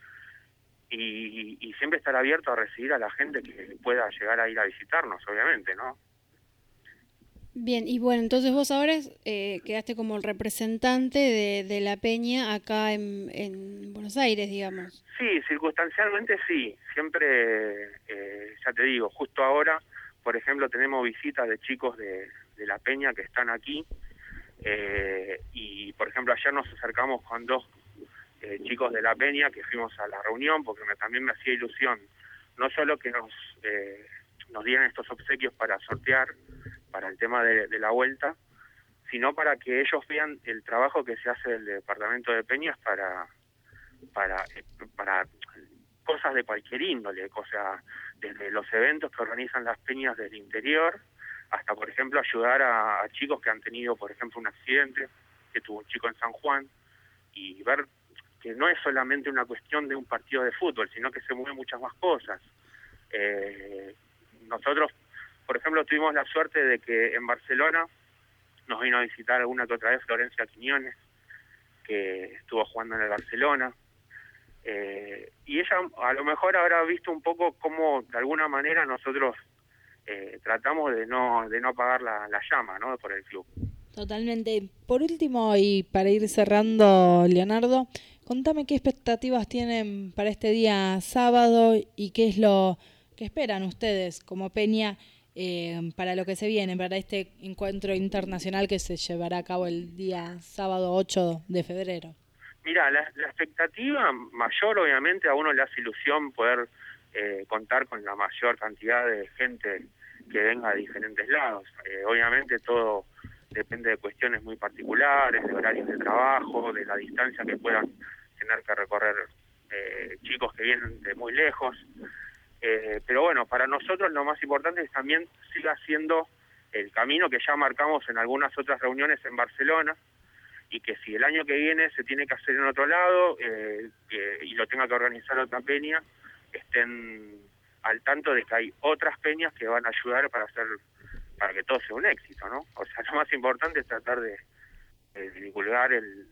y siempre estar abierto a recibir a la gente que pueda llegar a ir a visitarnos, obviamente, ¿no? Bien, y bueno, entonces vos ahora quedaste como el representante de la peña acá en Buenos Aires, digamos. Sí, circunstancialmente sí. Siempre, ya te digo, justo ahora, por ejemplo, tenemos visitas de chicos de la peña que están aquí. Y, por ejemplo, ayer nos acercamos con 2 chicos de la peña que fuimos a la reunión, porque también me hacía ilusión, no solo que nos dieran estos obsequios para sortear, para el tema de la vuelta, sino para que ellos vean el trabajo que se hace del departamento de peñas para cosas de cualquier índole, o sea, desde los eventos que organizan las peñas del interior, hasta, por ejemplo, ayudar a chicos que han tenido, por ejemplo, un accidente, que tuvo un chico en San Juan, y ver que no es solamente una cuestión de un partido de fútbol, sino que se mueven muchas más cosas. Nosotros, por ejemplo, tuvimos la suerte de que en Barcelona nos vino a visitar alguna que otra vez Florencia Quiñones, que estuvo jugando en el Barcelona, y ella a lo mejor habrá visto un poco cómo de alguna manera nosotros tratamos de no apagar la llama, ¿no?, por el club. Totalmente. Por último, y para ir cerrando, Leonardo, contame qué expectativas tienen para este día sábado y qué es lo que esperan ustedes como peña para lo que se viene, para este encuentro internacional que se llevará a cabo el día sábado 8 de febrero. Mira, la expectativa mayor, obviamente, a uno le hace ilusión poder contar con la mayor cantidad de gente que venga de diferentes lados. Obviamente todo depende de cuestiones muy particulares, de horarios de trabajo, de la distancia que puedan tener que recorrer chicos que vienen de muy lejos. Pero bueno, para nosotros lo más importante es también siga siendo el camino que ya marcamos en algunas otras reuniones en Barcelona, y que si el año que viene se tiene que hacer en otro lado y lo tenga que organizar otra peña, estén al tanto de que hay otras peñas que van a ayudar para que todo sea un éxito, ¿no? O sea, lo más importante es tratar de divulgar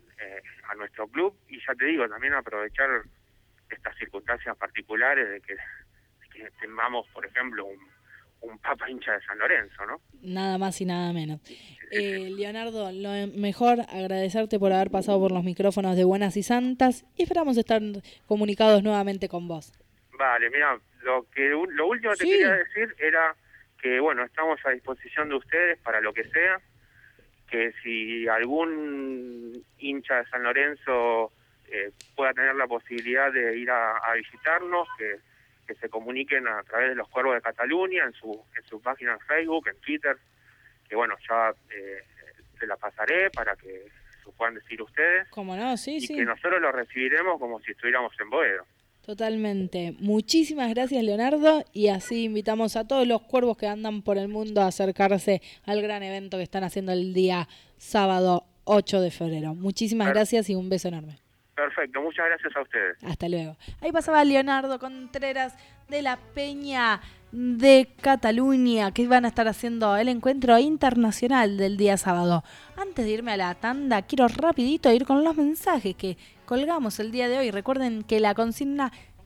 a nuestro club, y ya te digo, también aprovechar estas circunstancias particulares de que tengamos, por ejemplo, un papa hincha de San Lorenzo, ¿no? Nada más y nada menos. Leonardo, lo mejor, agradecerte por haber pasado por los micrófonos de Buenas y Santas, y esperamos estar comunicados nuevamente con vos. Vale, mira, lo último que te quería decir era que, bueno, estamos a disposición de ustedes para lo que sea, que si algún hincha de San Lorenzo pueda tener la posibilidad de ir a visitarnos, que se comuniquen a través de los Cuervos de Cataluña, en su página en Facebook, en Twitter, que bueno, ya se la pasaré para que lo puedan decir ustedes. ¿Cómo no? Sí, y que nosotros lo recibiremos como si estuviéramos en Boedo. Totalmente. Muchísimas gracias, Leonardo, y así invitamos a todos los cuervos que andan por el mundo a acercarse al gran evento que están haciendo el día sábado 8 de febrero. Muchísimas gracias y un beso enorme. Perfecto, muchas gracias a ustedes. Hasta luego. Ahí pasaba Leonardo Contreras de la Peña de Cataluña, que van a estar haciendo el encuentro internacional del día sábado. Antes de irme a la tanda, quiero rapidito ir con los mensajes que colgamos el día de hoy. Recuerden que la consigna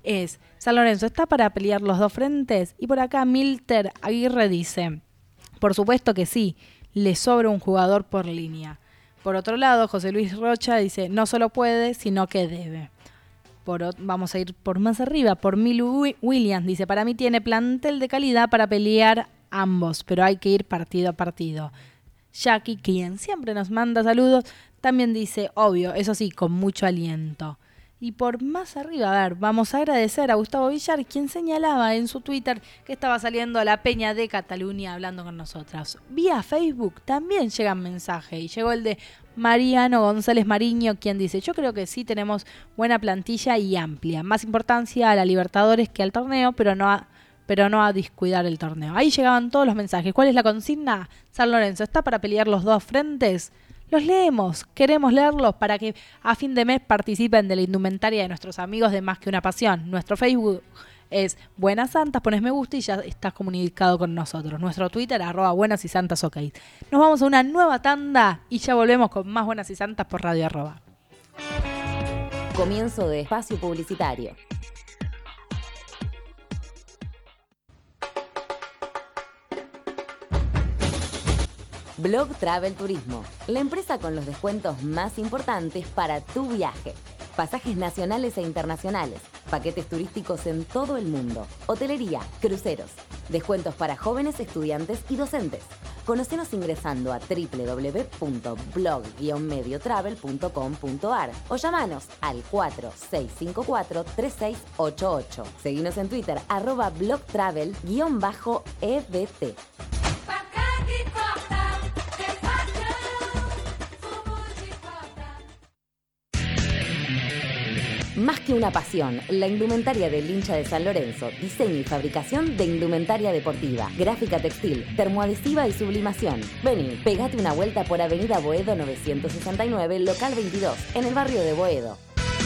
es: San Lorenzo está para pelear los dos frentes. Y por acá Milter Aguirre dice: por supuesto que sí, le sobra un jugador por línea. Por otro lado, José Luis Rocha dice: no solo puede, sino que debe. Vamos a ir por más arriba, por Milu Williams, dice: para mí tiene plantel de calidad para pelear ambos, pero hay que ir partido a partido. Jackie, quien siempre nos manda saludos, también dice: obvio, eso sí, con mucho aliento. Y por más arriba, a ver, vamos a agradecer a Gustavo Villar, quien señalaba en su Twitter que estaba saliendo la Peña de Cataluña hablando con nosotras. Vía Facebook también llegan mensajes, y llegó el de Mariano González Mariño, quien dice: yo creo que sí tenemos buena plantilla y amplia. Más importancia a la Libertadores que al torneo, pero no a descuidar el torneo. Ahí llegaban todos los mensajes. ¿Cuál es la consigna? San Lorenzo ¿está para pelear los dos frentes? Los leemos, queremos leerlos para que a fin de mes participen de la indumentaria de nuestros amigos de Más que una Pasión. Nuestro Facebook es Buenas Santas, pones me gusta y ya estás comunicado con nosotros. Nuestro Twitter, @Buenas y Santas OK. Nos vamos a una nueva tanda y ya volvemos con más Buenas y Santas por Radio @. Comienzo de espacio publicitario. Blog Travel Turismo, la empresa con los descuentos más importantes para tu viaje. Pasajes nacionales e internacionales, paquetes turísticos en todo el mundo, hotelería, cruceros, descuentos para jóvenes, estudiantes y docentes. Conocenos ingresando a www.blog-mediotravel.com.ar o llamanos al 4654-3688. Seguinos en Twitter @blogtravel_EBT. Más que una pasión, la indumentaria del hincha de San Lorenzo, diseño y fabricación de indumentaria deportiva, gráfica textil, termoadhesiva y sublimación. Vení, pegate una vuelta por Avenida Boedo 969, local 22, en el barrio de Boedo.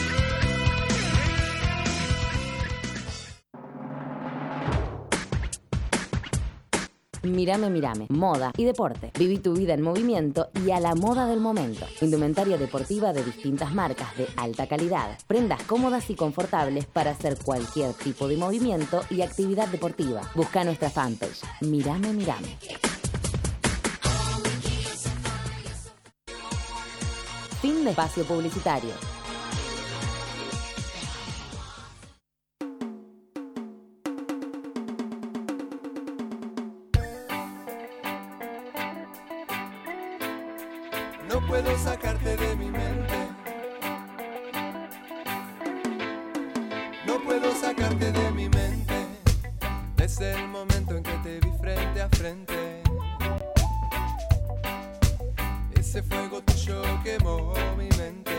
Mírame, mírame. Moda y deporte. Viví tu vida en movimiento y a la moda del momento. Indumentaria deportiva de distintas marcas de alta calidad. Prendas cómodas y confortables para hacer cualquier tipo de movimiento y actividad deportiva. Busca nuestra fanpage. Mírame, mírame. Fin de espacio publicitario. No puedo sacarte de mi mente. No puedo sacarte de mi mente. Desde el momento en que te vi frente a frente. Ese fuego tuyo quemó mi mente.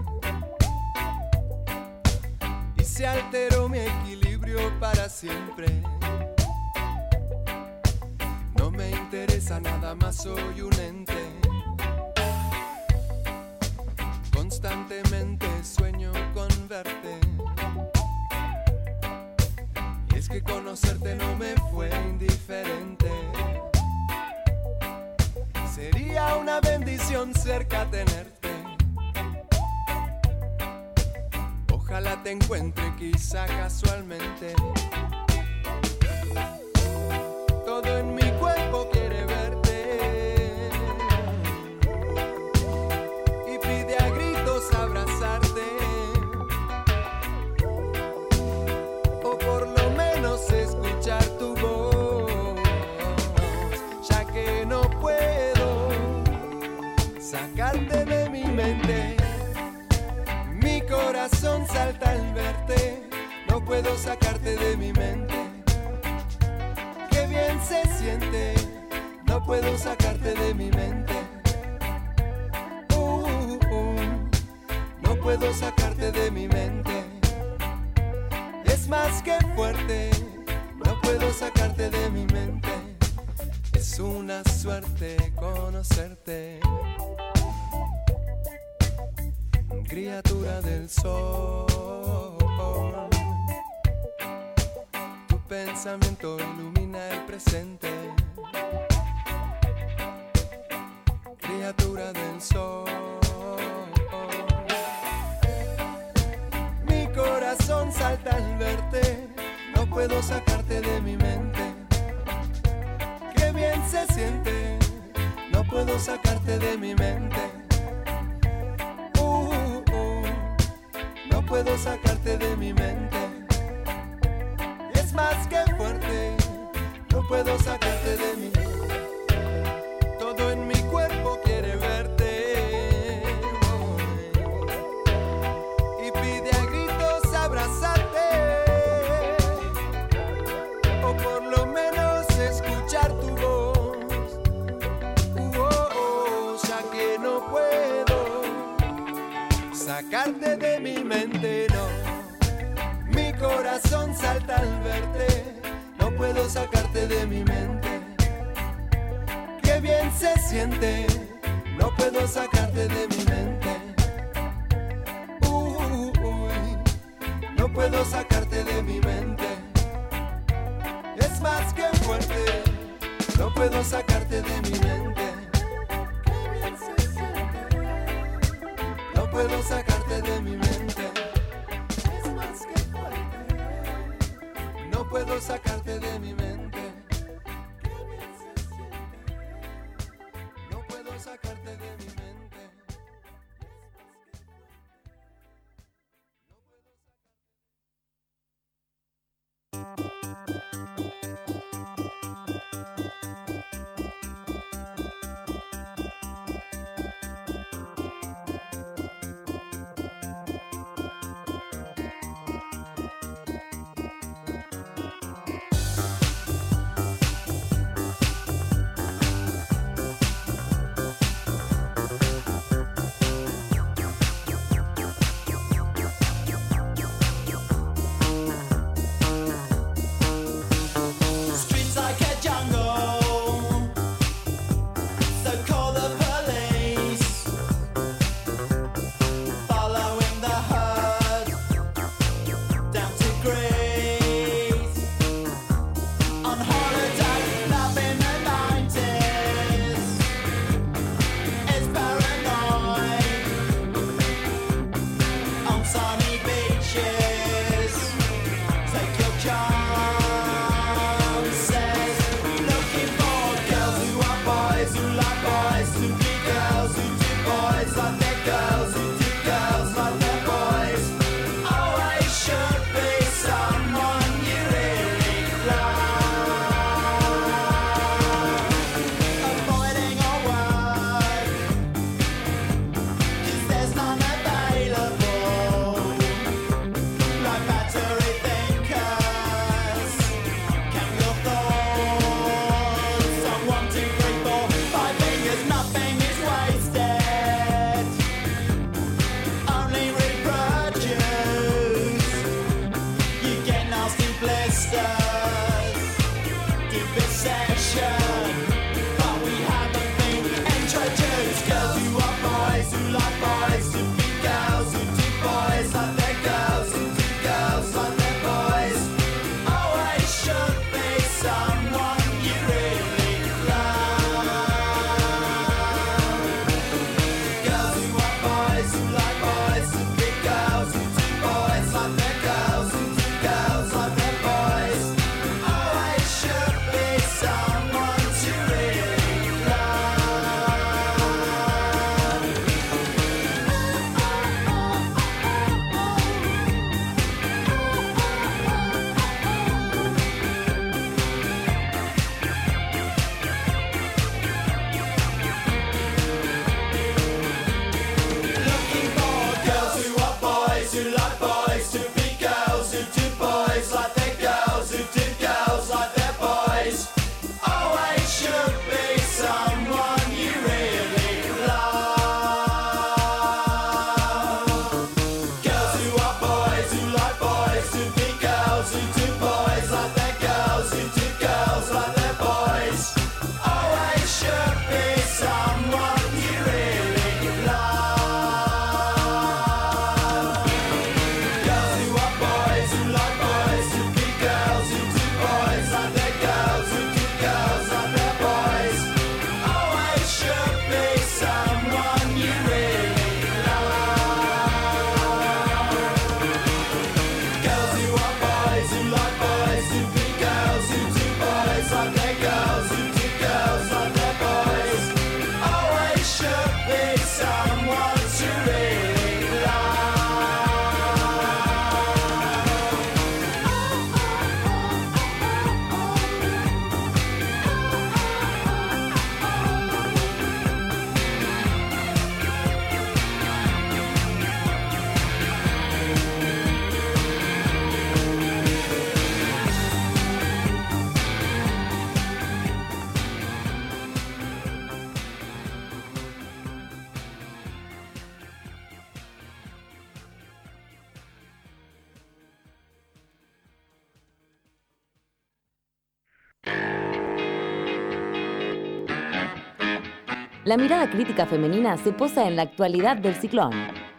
Y se alteró mi equilibrio para siempre. No me interesa nada más, soy un ente. Constantemente sueño con verte. Y es que conocerte no me fue indiferente. Sería una bendición cerca tenerte. Ojalá te encuentre quizá casualmente. Todo en mi cuerpo quiere verte. Abrazarte, o por lo menos escuchar tu voz, ya que no puedo sacarte de mi mente. Mi corazón salta al verte, no puedo sacarte de mi mente. Qué bien se siente, no puedo sacarte de mi mente. No puedo sacarte de mi mente. Es más que fuerte, no puedo sacarte de mi mente. Es una suerte conocerte. Criatura del sol, tu pensamiento ilumina el presente. Criatura del sol, mi corazón corazón salta al verte, no puedo sacarte de mi mente. Qué bien se siente, no puedo sacarte de mi mente. No puedo sacarte de mi mente. Es más que fuerte, no puedo sacarte de mi mente. Todo en mi cuerpo quiere verte y pide a gritos abrazarte, o por lo menos escuchar tu voz. Ya que no puedo sacarte de mi mente, no. Mi corazón salta al verte, no puedo sacarte de mi mente. Qué bien se siente, no puedo sacarte de mi mente. No puedo sacarte de mi mente. Es más que fuerte, no puedo sacarte de mi mente. Qué bien se siente, no puedo sacarte de mi mente. Es más que fuerte, no puedo sacarte de mi mente. Qué bien se siente, no puedo sacarte de mi mente. like their girls, who take girls like their boys. Always should be someone to really love. La mirada crítica femenina se posa en la actualidad del ciclón.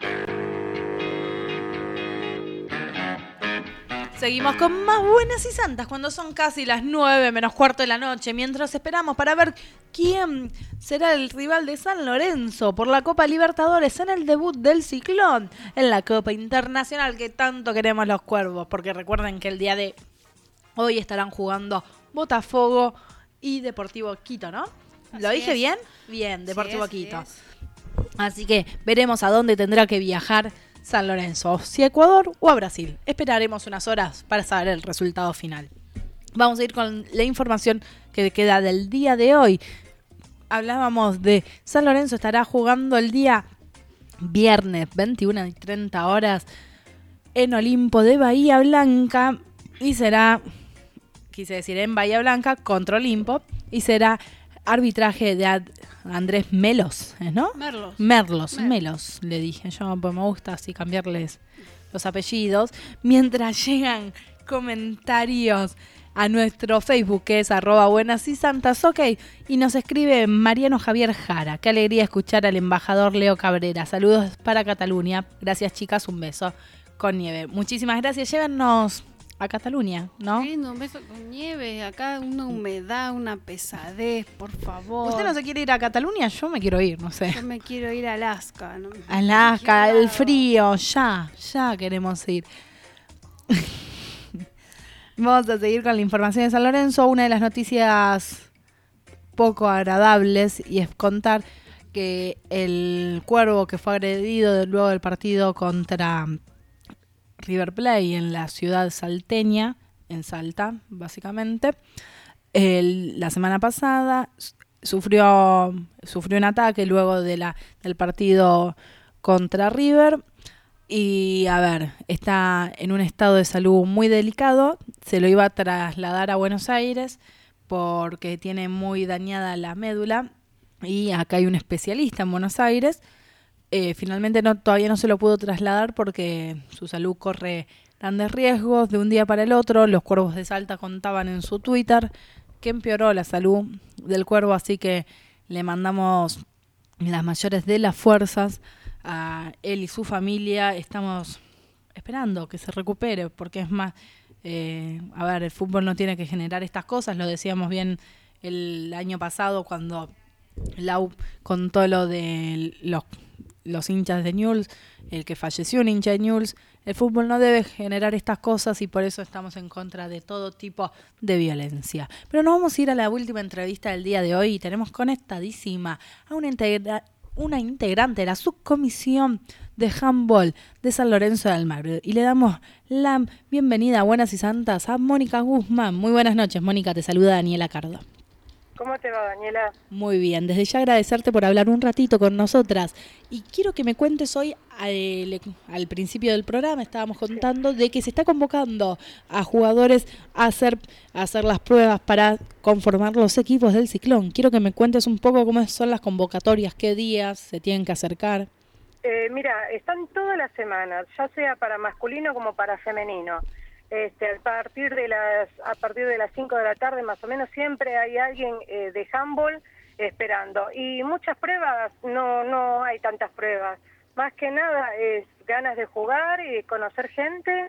Seguimos con más buenas y santas cuando son casi las 9 menos cuarto de la noche, mientras esperamos para ver quién será el rival de San Lorenzo por la Copa Libertadores en el debut del Ciclón en la Copa Internacional que tanto queremos los Cuervos, porque recuerden que el día de hoy estarán jugando Botafogo y Deportivo Quito, ¿no? ¿Lo dije bien? Bien, Deportivo Quito. Así que veremos a dónde tendrá que viajar San Lorenzo, si a Ecuador o a Brasil. Esperaremos unas horas para saber el resultado final. Vamos a ir con la información que queda del día de hoy. Hablábamos de San Lorenzo estará jugando el día viernes 21:30 horas en Olimpo de Bahía Blanca y será, quise decir en Bahía Blanca contra Olimpo, y será arbitraje de Andrés Melos, ¿no? Melos, le dije yo, pues me gusta así cambiarles los apellidos. Mientras llegan comentarios a nuestro Facebook, que es @buenasysantas, ok, y nos escribe Mariano Javier Jara. Qué alegría escuchar al embajador Leo Cabrera. Saludos para Cataluña. Gracias, chicas, un beso con nieve. Muchísimas gracias, llévennos a Cataluña, ¿no? Lindo, un beso con nieve, acá una humedad, una pesadez, por favor. ¿Usted no se quiere ir a Cataluña? Yo me quiero ir, no sé. Yo me quiero ir a Alaska. ¿No? Alaska, el frío, ya queremos ir. Vamos a seguir con la información de San Lorenzo. Una de las noticias poco agradables y es contar que el Cuervo que fue agredido luego del partido contra River Plate en la ciudad salteña, en Salta, básicamente, la semana pasada sufrió un ataque luego del partido contra River y, a ver, está en un estado de salud muy delicado. Se lo iba a trasladar a Buenos Aires porque tiene muy dañada la médula y acá hay un especialista en Buenos Aires. Finalmente todavía no se lo pudo trasladar porque su salud corre grandes riesgos de un día para el otro. Los Cuervos de Salta contaban en su Twitter que empeoró la salud del Cuervo, así que le mandamos las mayores de las fuerzas a él y su familia. Estamos esperando que se recupere porque es más, a ver, el fútbol no tiene que generar estas cosas, lo decíamos bien el año pasado cuando Lau contó lo de los hinchas de Newell's, el que falleció un hincha de Newell's. El fútbol no debe generar estas cosas y por eso estamos en contra de todo tipo de violencia. Pero nos vamos a ir a la última entrevista del día de hoy y tenemos conectadísima a una integrante de la subcomisión de handball de San Lorenzo de Almagro. Y le damos la bienvenida, buenas y santas, a Mónica Guzmán. Muy buenas noches, Mónica, te saluda Daniela Cardo. ¿Cómo te va, Daniela? Muy bien, desde ya agradecerte por hablar un ratito con nosotras. Y quiero que me cuentes hoy, al principio del programa estábamos contando de que se está convocando a jugadores a hacer las pruebas para conformar los equipos del Ciclón. Quiero que me cuentes un poco cómo son las convocatorias, qué días se tienen que acercar. Mira, están todas las semanas, ya sea para masculino como para femenino. A partir de las 5 de la tarde más o menos siempre hay alguien de handball esperando, y muchas pruebas, no hay tantas pruebas, más que nada es ganas de jugar y conocer gente,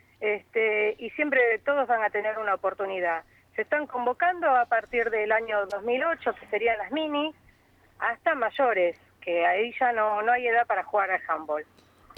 y siempre todos van a tener una oportunidad. Se están convocando a partir del año 2008, que serían las minis, hasta mayores, que ahí ya no hay edad para jugar al handball.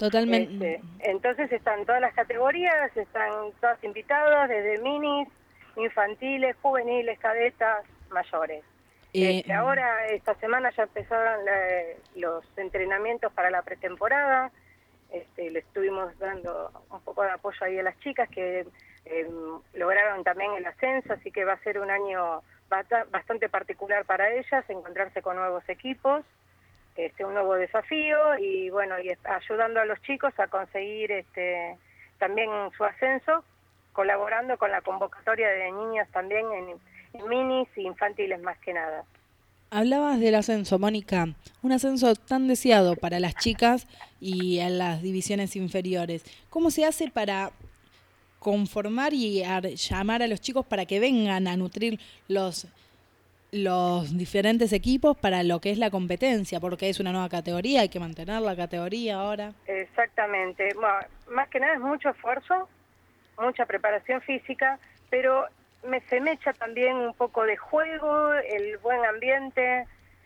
Totalmente. Entonces están todas las categorías, están todas invitadas, desde minis, infantiles, juveniles, cadetas, mayores. Ahora, esta semana ya empezaron los entrenamientos para la pretemporada. Le estuvimos dando un poco de apoyo ahí a las chicas que lograron también el ascenso, así que va a ser un año bastante particular para ellas, encontrarse con nuevos equipos, un nuevo desafío y bueno, y ayudando a los chicos a conseguir también su ascenso, colaborando con la convocatoria de niñas también en minis e infantiles más que nada. Hablabas del ascenso, Mónica, un ascenso tan deseado para las chicas y en las divisiones inferiores. ¿Cómo se hace para conformar y llamar a los chicos para que vengan a nutrir los diferentes equipos para lo que es la competencia? Porque es una nueva categoría, hay que mantener la categoría ahora. Exactamente. Bueno, más que nada es mucho esfuerzo, mucha preparación física, pero se me echa también un poco de juego, el buen ambiente,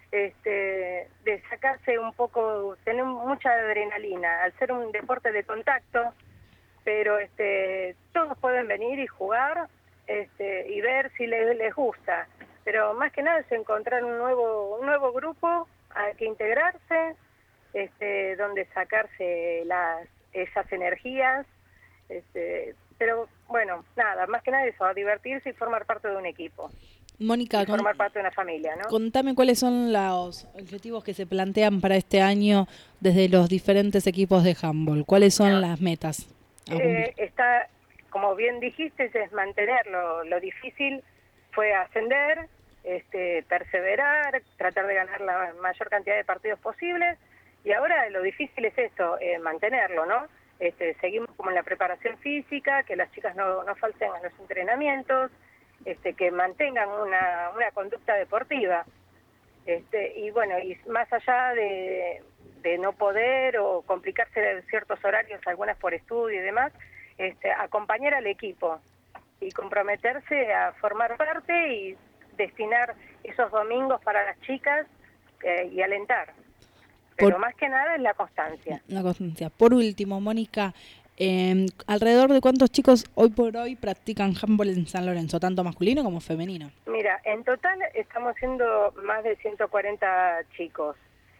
de sacarse un poco, tener mucha adrenalina, al ser un deporte de contacto, pero todos pueden venir y jugar y ver si les gusta, pero más que nada es encontrar un nuevo grupo al que integrarse, donde sacarse esas energías, pero bueno, nada, más que nada eso, a divertirse y formar parte de un equipo. Mónica, formar parte de una familia, ¿no? Contame cuáles son los objetivos que se plantean para este año desde los diferentes equipos de handball. ¿Cuáles son las metas? Está, como bien dijiste, es mantenerlo. Lo difícil fue ascender, perseverar, tratar de ganar la mayor cantidad de partidos posibles, y ahora lo difícil es esto, mantenerlo, ¿no? Seguimos como en la preparación física, que las chicas no falten a los entrenamientos, que mantengan una conducta deportiva. Y bueno, y más allá de no poder o complicarse de ciertos horarios, algunas por estudio y demás, acompañar al equipo y comprometerse a formar parte y destinar esos domingos para las chicas y alentar. Pero más que nada es la constancia. La constancia. Por último, Mónica, ¿alrededor de cuántos chicos hoy por hoy practican handball en San Lorenzo, tanto masculino como femenino? Mira, en total estamos siendo más de 140 chicos.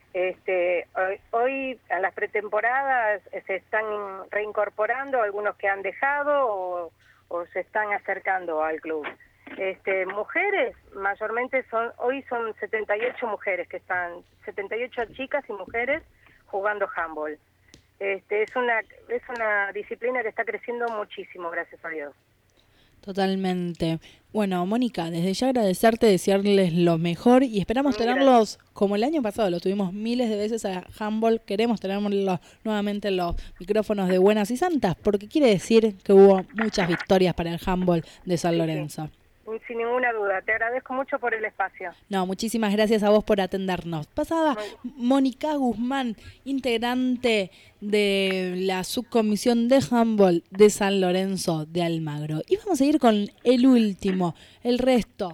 Hoy en las pretemporadas se están reincorporando algunos que han dejado o se están acercando al club. Mujeres, mayormente hoy son 78 mujeres que están, 78 chicas y mujeres jugando handball. Es una disciplina que está creciendo muchísimo, gracias a Dios. Totalmente. Bueno, Mónica, desde ya agradecerte, desearles lo mejor y esperamos tenerlos como el año pasado, lo tuvimos miles de veces a handball, queremos tenerlos nuevamente en los micrófonos de Buenas y Santas, porque quiere decir que hubo muchas victorias para el handball de San Lorenzo. Sin ninguna duda, te agradezco mucho por el espacio. No, muchísimas gracias a vos por atendernos. Pasaba Mónica Guzmán, integrante de la subcomisión de handball de San Lorenzo de Almagro. Y vamos a ir con el último, el resto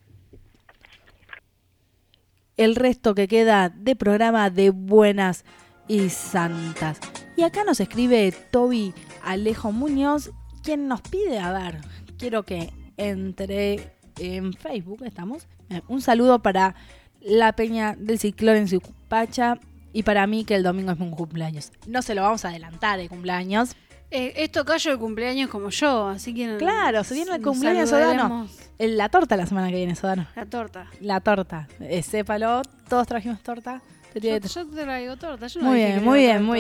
que queda de programa de Buenas y Santas. Y acá nos escribe Toby Alejo Muñoz, quien nos pide, quiero que entre en Facebook, estamos. Un saludo para la Peña del Ciclón en Suipacha y para mí, que el domingo es mi cumpleaños. No se lo vamos a adelantar el cumpleaños. Esto callo de cumpleaños como yo, así que... Claro, se viene el cumpleaños Sodano. La torta la semana que viene, Sodano. La torta. Sépalo, todos trajimos torta. Yo te traigo torta. Yo muy bien. No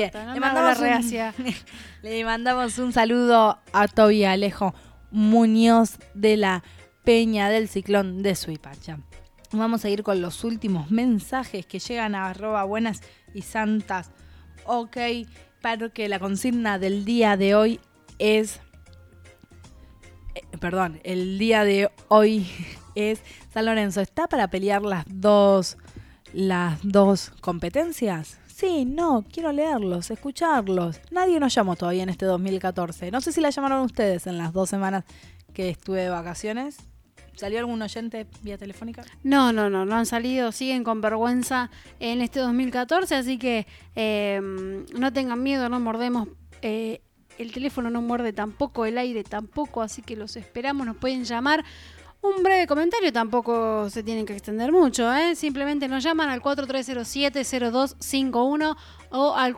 Le mandamos un saludo a Toby Alejo Muñoz de la Peña del Ciclón de Suipacha. Vamos a ir con los últimos mensajes que llegan a @buenas y santas. Ok, para que la consigna del día de hoy es... el día de hoy es San Lorenzo. ¿Está para pelear las dos competencias? Sí, no, quiero leerlos, escucharlos. Nadie nos llamó todavía en este 2014. No sé si la llamaron ustedes en las 2 semanas que estuve de vacaciones. ¿Salió algún oyente vía telefónica? No han salido, siguen con vergüenza en este 2014, así que no tengan miedo, no mordemos el teléfono no muerde tampoco, el aire tampoco, así que los esperamos, nos pueden llamar. Un breve comentario, tampoco se tienen que extender mucho, simplemente nos llaman al 4307-0251 o al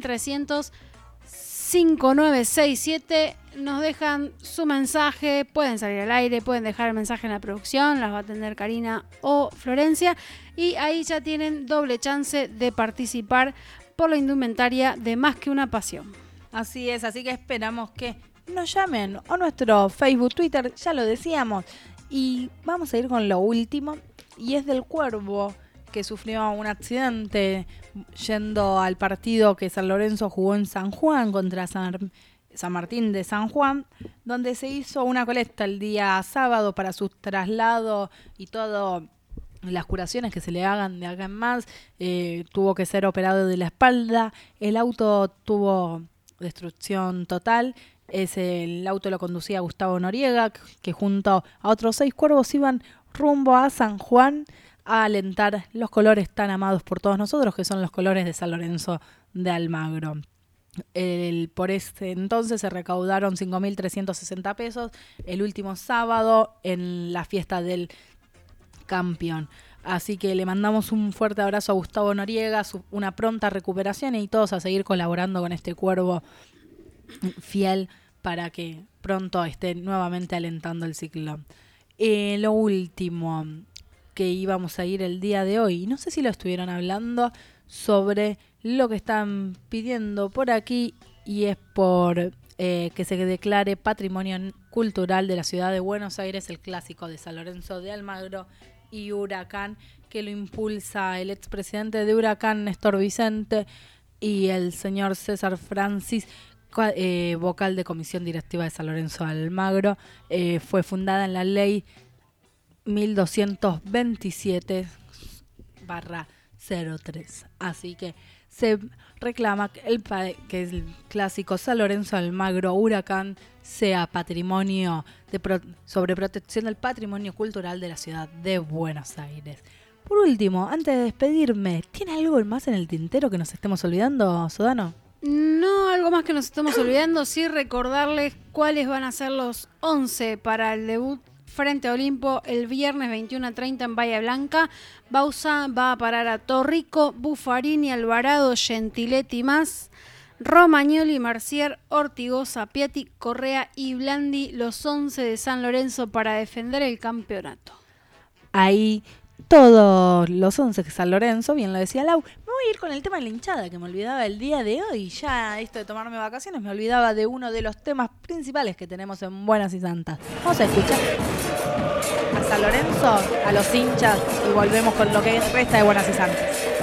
4300-5967, nos dejan su mensaje, pueden salir al aire, pueden dejar el mensaje en la producción, las va a atender Karina o Florencia, y ahí ya tienen doble chance de participar por la indumentaria de Más que una pasión. Así es, así que esperamos que nos llamen, o nuestro Facebook, Twitter, ya lo decíamos. Y vamos a ir con lo último, y es del Cuervo, que sufrió un accidente yendo al partido que San Lorenzo jugó en San Juan contra San Martín de San Juan, donde se hizo una colecta el día sábado para su traslado y todo, las curaciones que se le hagan de acá en más. Tuvo que ser operado de la espalda, el auto tuvo destrucción total. El auto lo conducía Gustavo Noriega, que junto a otros 6 cuervos iban rumbo a San Juan a alentar los colores tan amados por todos nosotros, que son los colores de San Lorenzo de Almagro. Por ese entonces se recaudaron 5.360 pesos el último sábado en la fiesta del campeón. Así que le mandamos un fuerte abrazo a Gustavo Noriega, una pronta recuperación, y todos a seguir colaborando con este Cuervo fiel para que pronto esté nuevamente alentando el ciclón. Lo último que íbamos a ir el día de hoy, no sé si lo estuvieron hablando, sobre lo que están pidiendo por aquí, y es por que se declare Patrimonio Cultural de la Ciudad de Buenos Aires el clásico de San Lorenzo de Almagro y Huracán, que lo impulsa el expresidente de Huracán, Néstor Vicente, y el señor César Francis, vocal de Comisión Directiva de San Lorenzo de Almagro. Fue fundada en la ley 1227/03. Así que se reclama que el clásico San Lorenzo de Almagro Huracán sea patrimonio sobre protección del patrimonio cultural de la ciudad de Buenos Aires. Por último, antes de despedirme, ¿tiene algo más en el tintero que nos estemos olvidando, Sodano? No, algo más que nos estamos olvidando, sí recordarles cuáles van a ser los 11 para el debut frente a Olimpo el viernes 21:30 en Bahía Blanca. Bausa va a parar a Torrico, Buffarini, Alvarado, Gentiletti más, Romagnoli, Mercier, Ortigosa, Piatti, Correa y Blandi, los 11 de San Lorenzo para defender el campeonato. Ahí todos los 11 que San Lorenzo, bien lo decía Lau. Me voy a ir con el tema de la hinchada, que me olvidaba el día de hoy. Ya esto de tomarme vacaciones, me olvidaba de uno de los temas principales que tenemos en Buenas y Santas. Vamos a escuchar a San Lorenzo, a los hinchas, y volvemos con lo que resta de Buenas y Santas.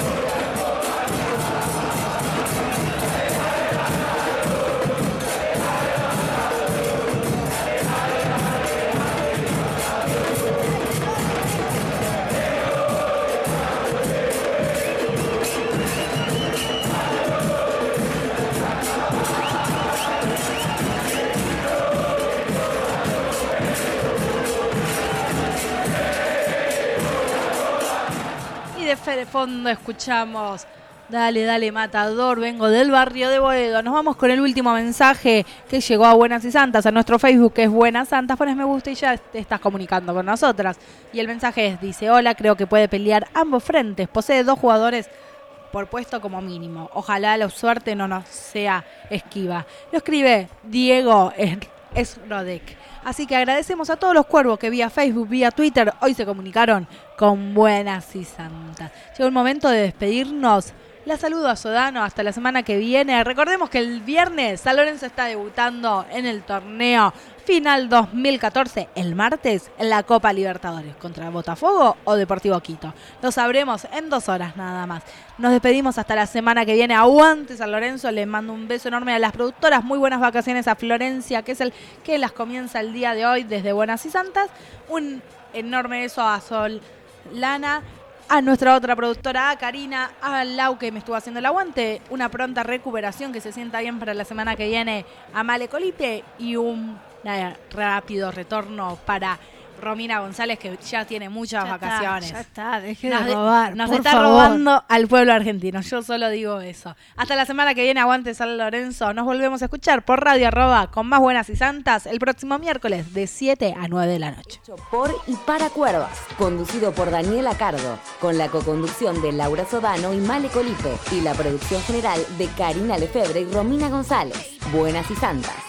De fondo escuchamos Dale, dale, matador, vengo del barrio de Boedo. Nos vamos con el último mensaje que llegó a Buenas y Santas, a nuestro Facebook, que es Buenas Santas. Pones me gusta y ya te estás comunicando con nosotras. Y el mensaje dice: hola, creo que puede pelear ambos frentes. Posee 2 jugadores por puesto como mínimo. Ojalá la suerte no nos sea esquiva. Lo escribe Diego Esrodek. Así que agradecemos a todos los cuervos que vía Facebook, vía Twitter, hoy se comunicaron con Buenas y Santas. Llegó el momento de despedirnos. La saludo a Sodano, hasta la semana que viene. Recordemos que el viernes San Lorenzo está debutando en el torneo Final 2014, el martes, en la Copa Libertadores, contra Botafogo o Deportivo Quito. Lo sabremos en 2 horas nada más. Nos despedimos hasta la semana que viene. Aguante San Lorenzo, les mando un beso enorme a las productoras. Muy buenas vacaciones a Florencia, que es el que las comienza el día de hoy desde Buenas y Santas. Un enorme beso a Sol Lana, a nuestra otra productora, a Karina, a Lau, que me estuvo haciendo el aguante. Una pronta recuperación, que se sienta bien para la semana que viene, a Male Colipe, y un rápido retorno para Romina González, que ya tiene muchas vacaciones. Ya está, deje de robar. Nos por está favor. robando al pueblo argentino. Yo solo digo eso. Hasta la semana que viene, aguante San Lorenzo. Nos volvemos a escuchar por Radio @ con más buenas y santas el próximo miércoles de 7 a 9 de la noche. Por y para Cuervas, conducido por Daniela Cardo, con la coconducción de Laura Sodano y Male Colipe, y la producción general de Karina Lefebvre y Romina González. Buenas y santas.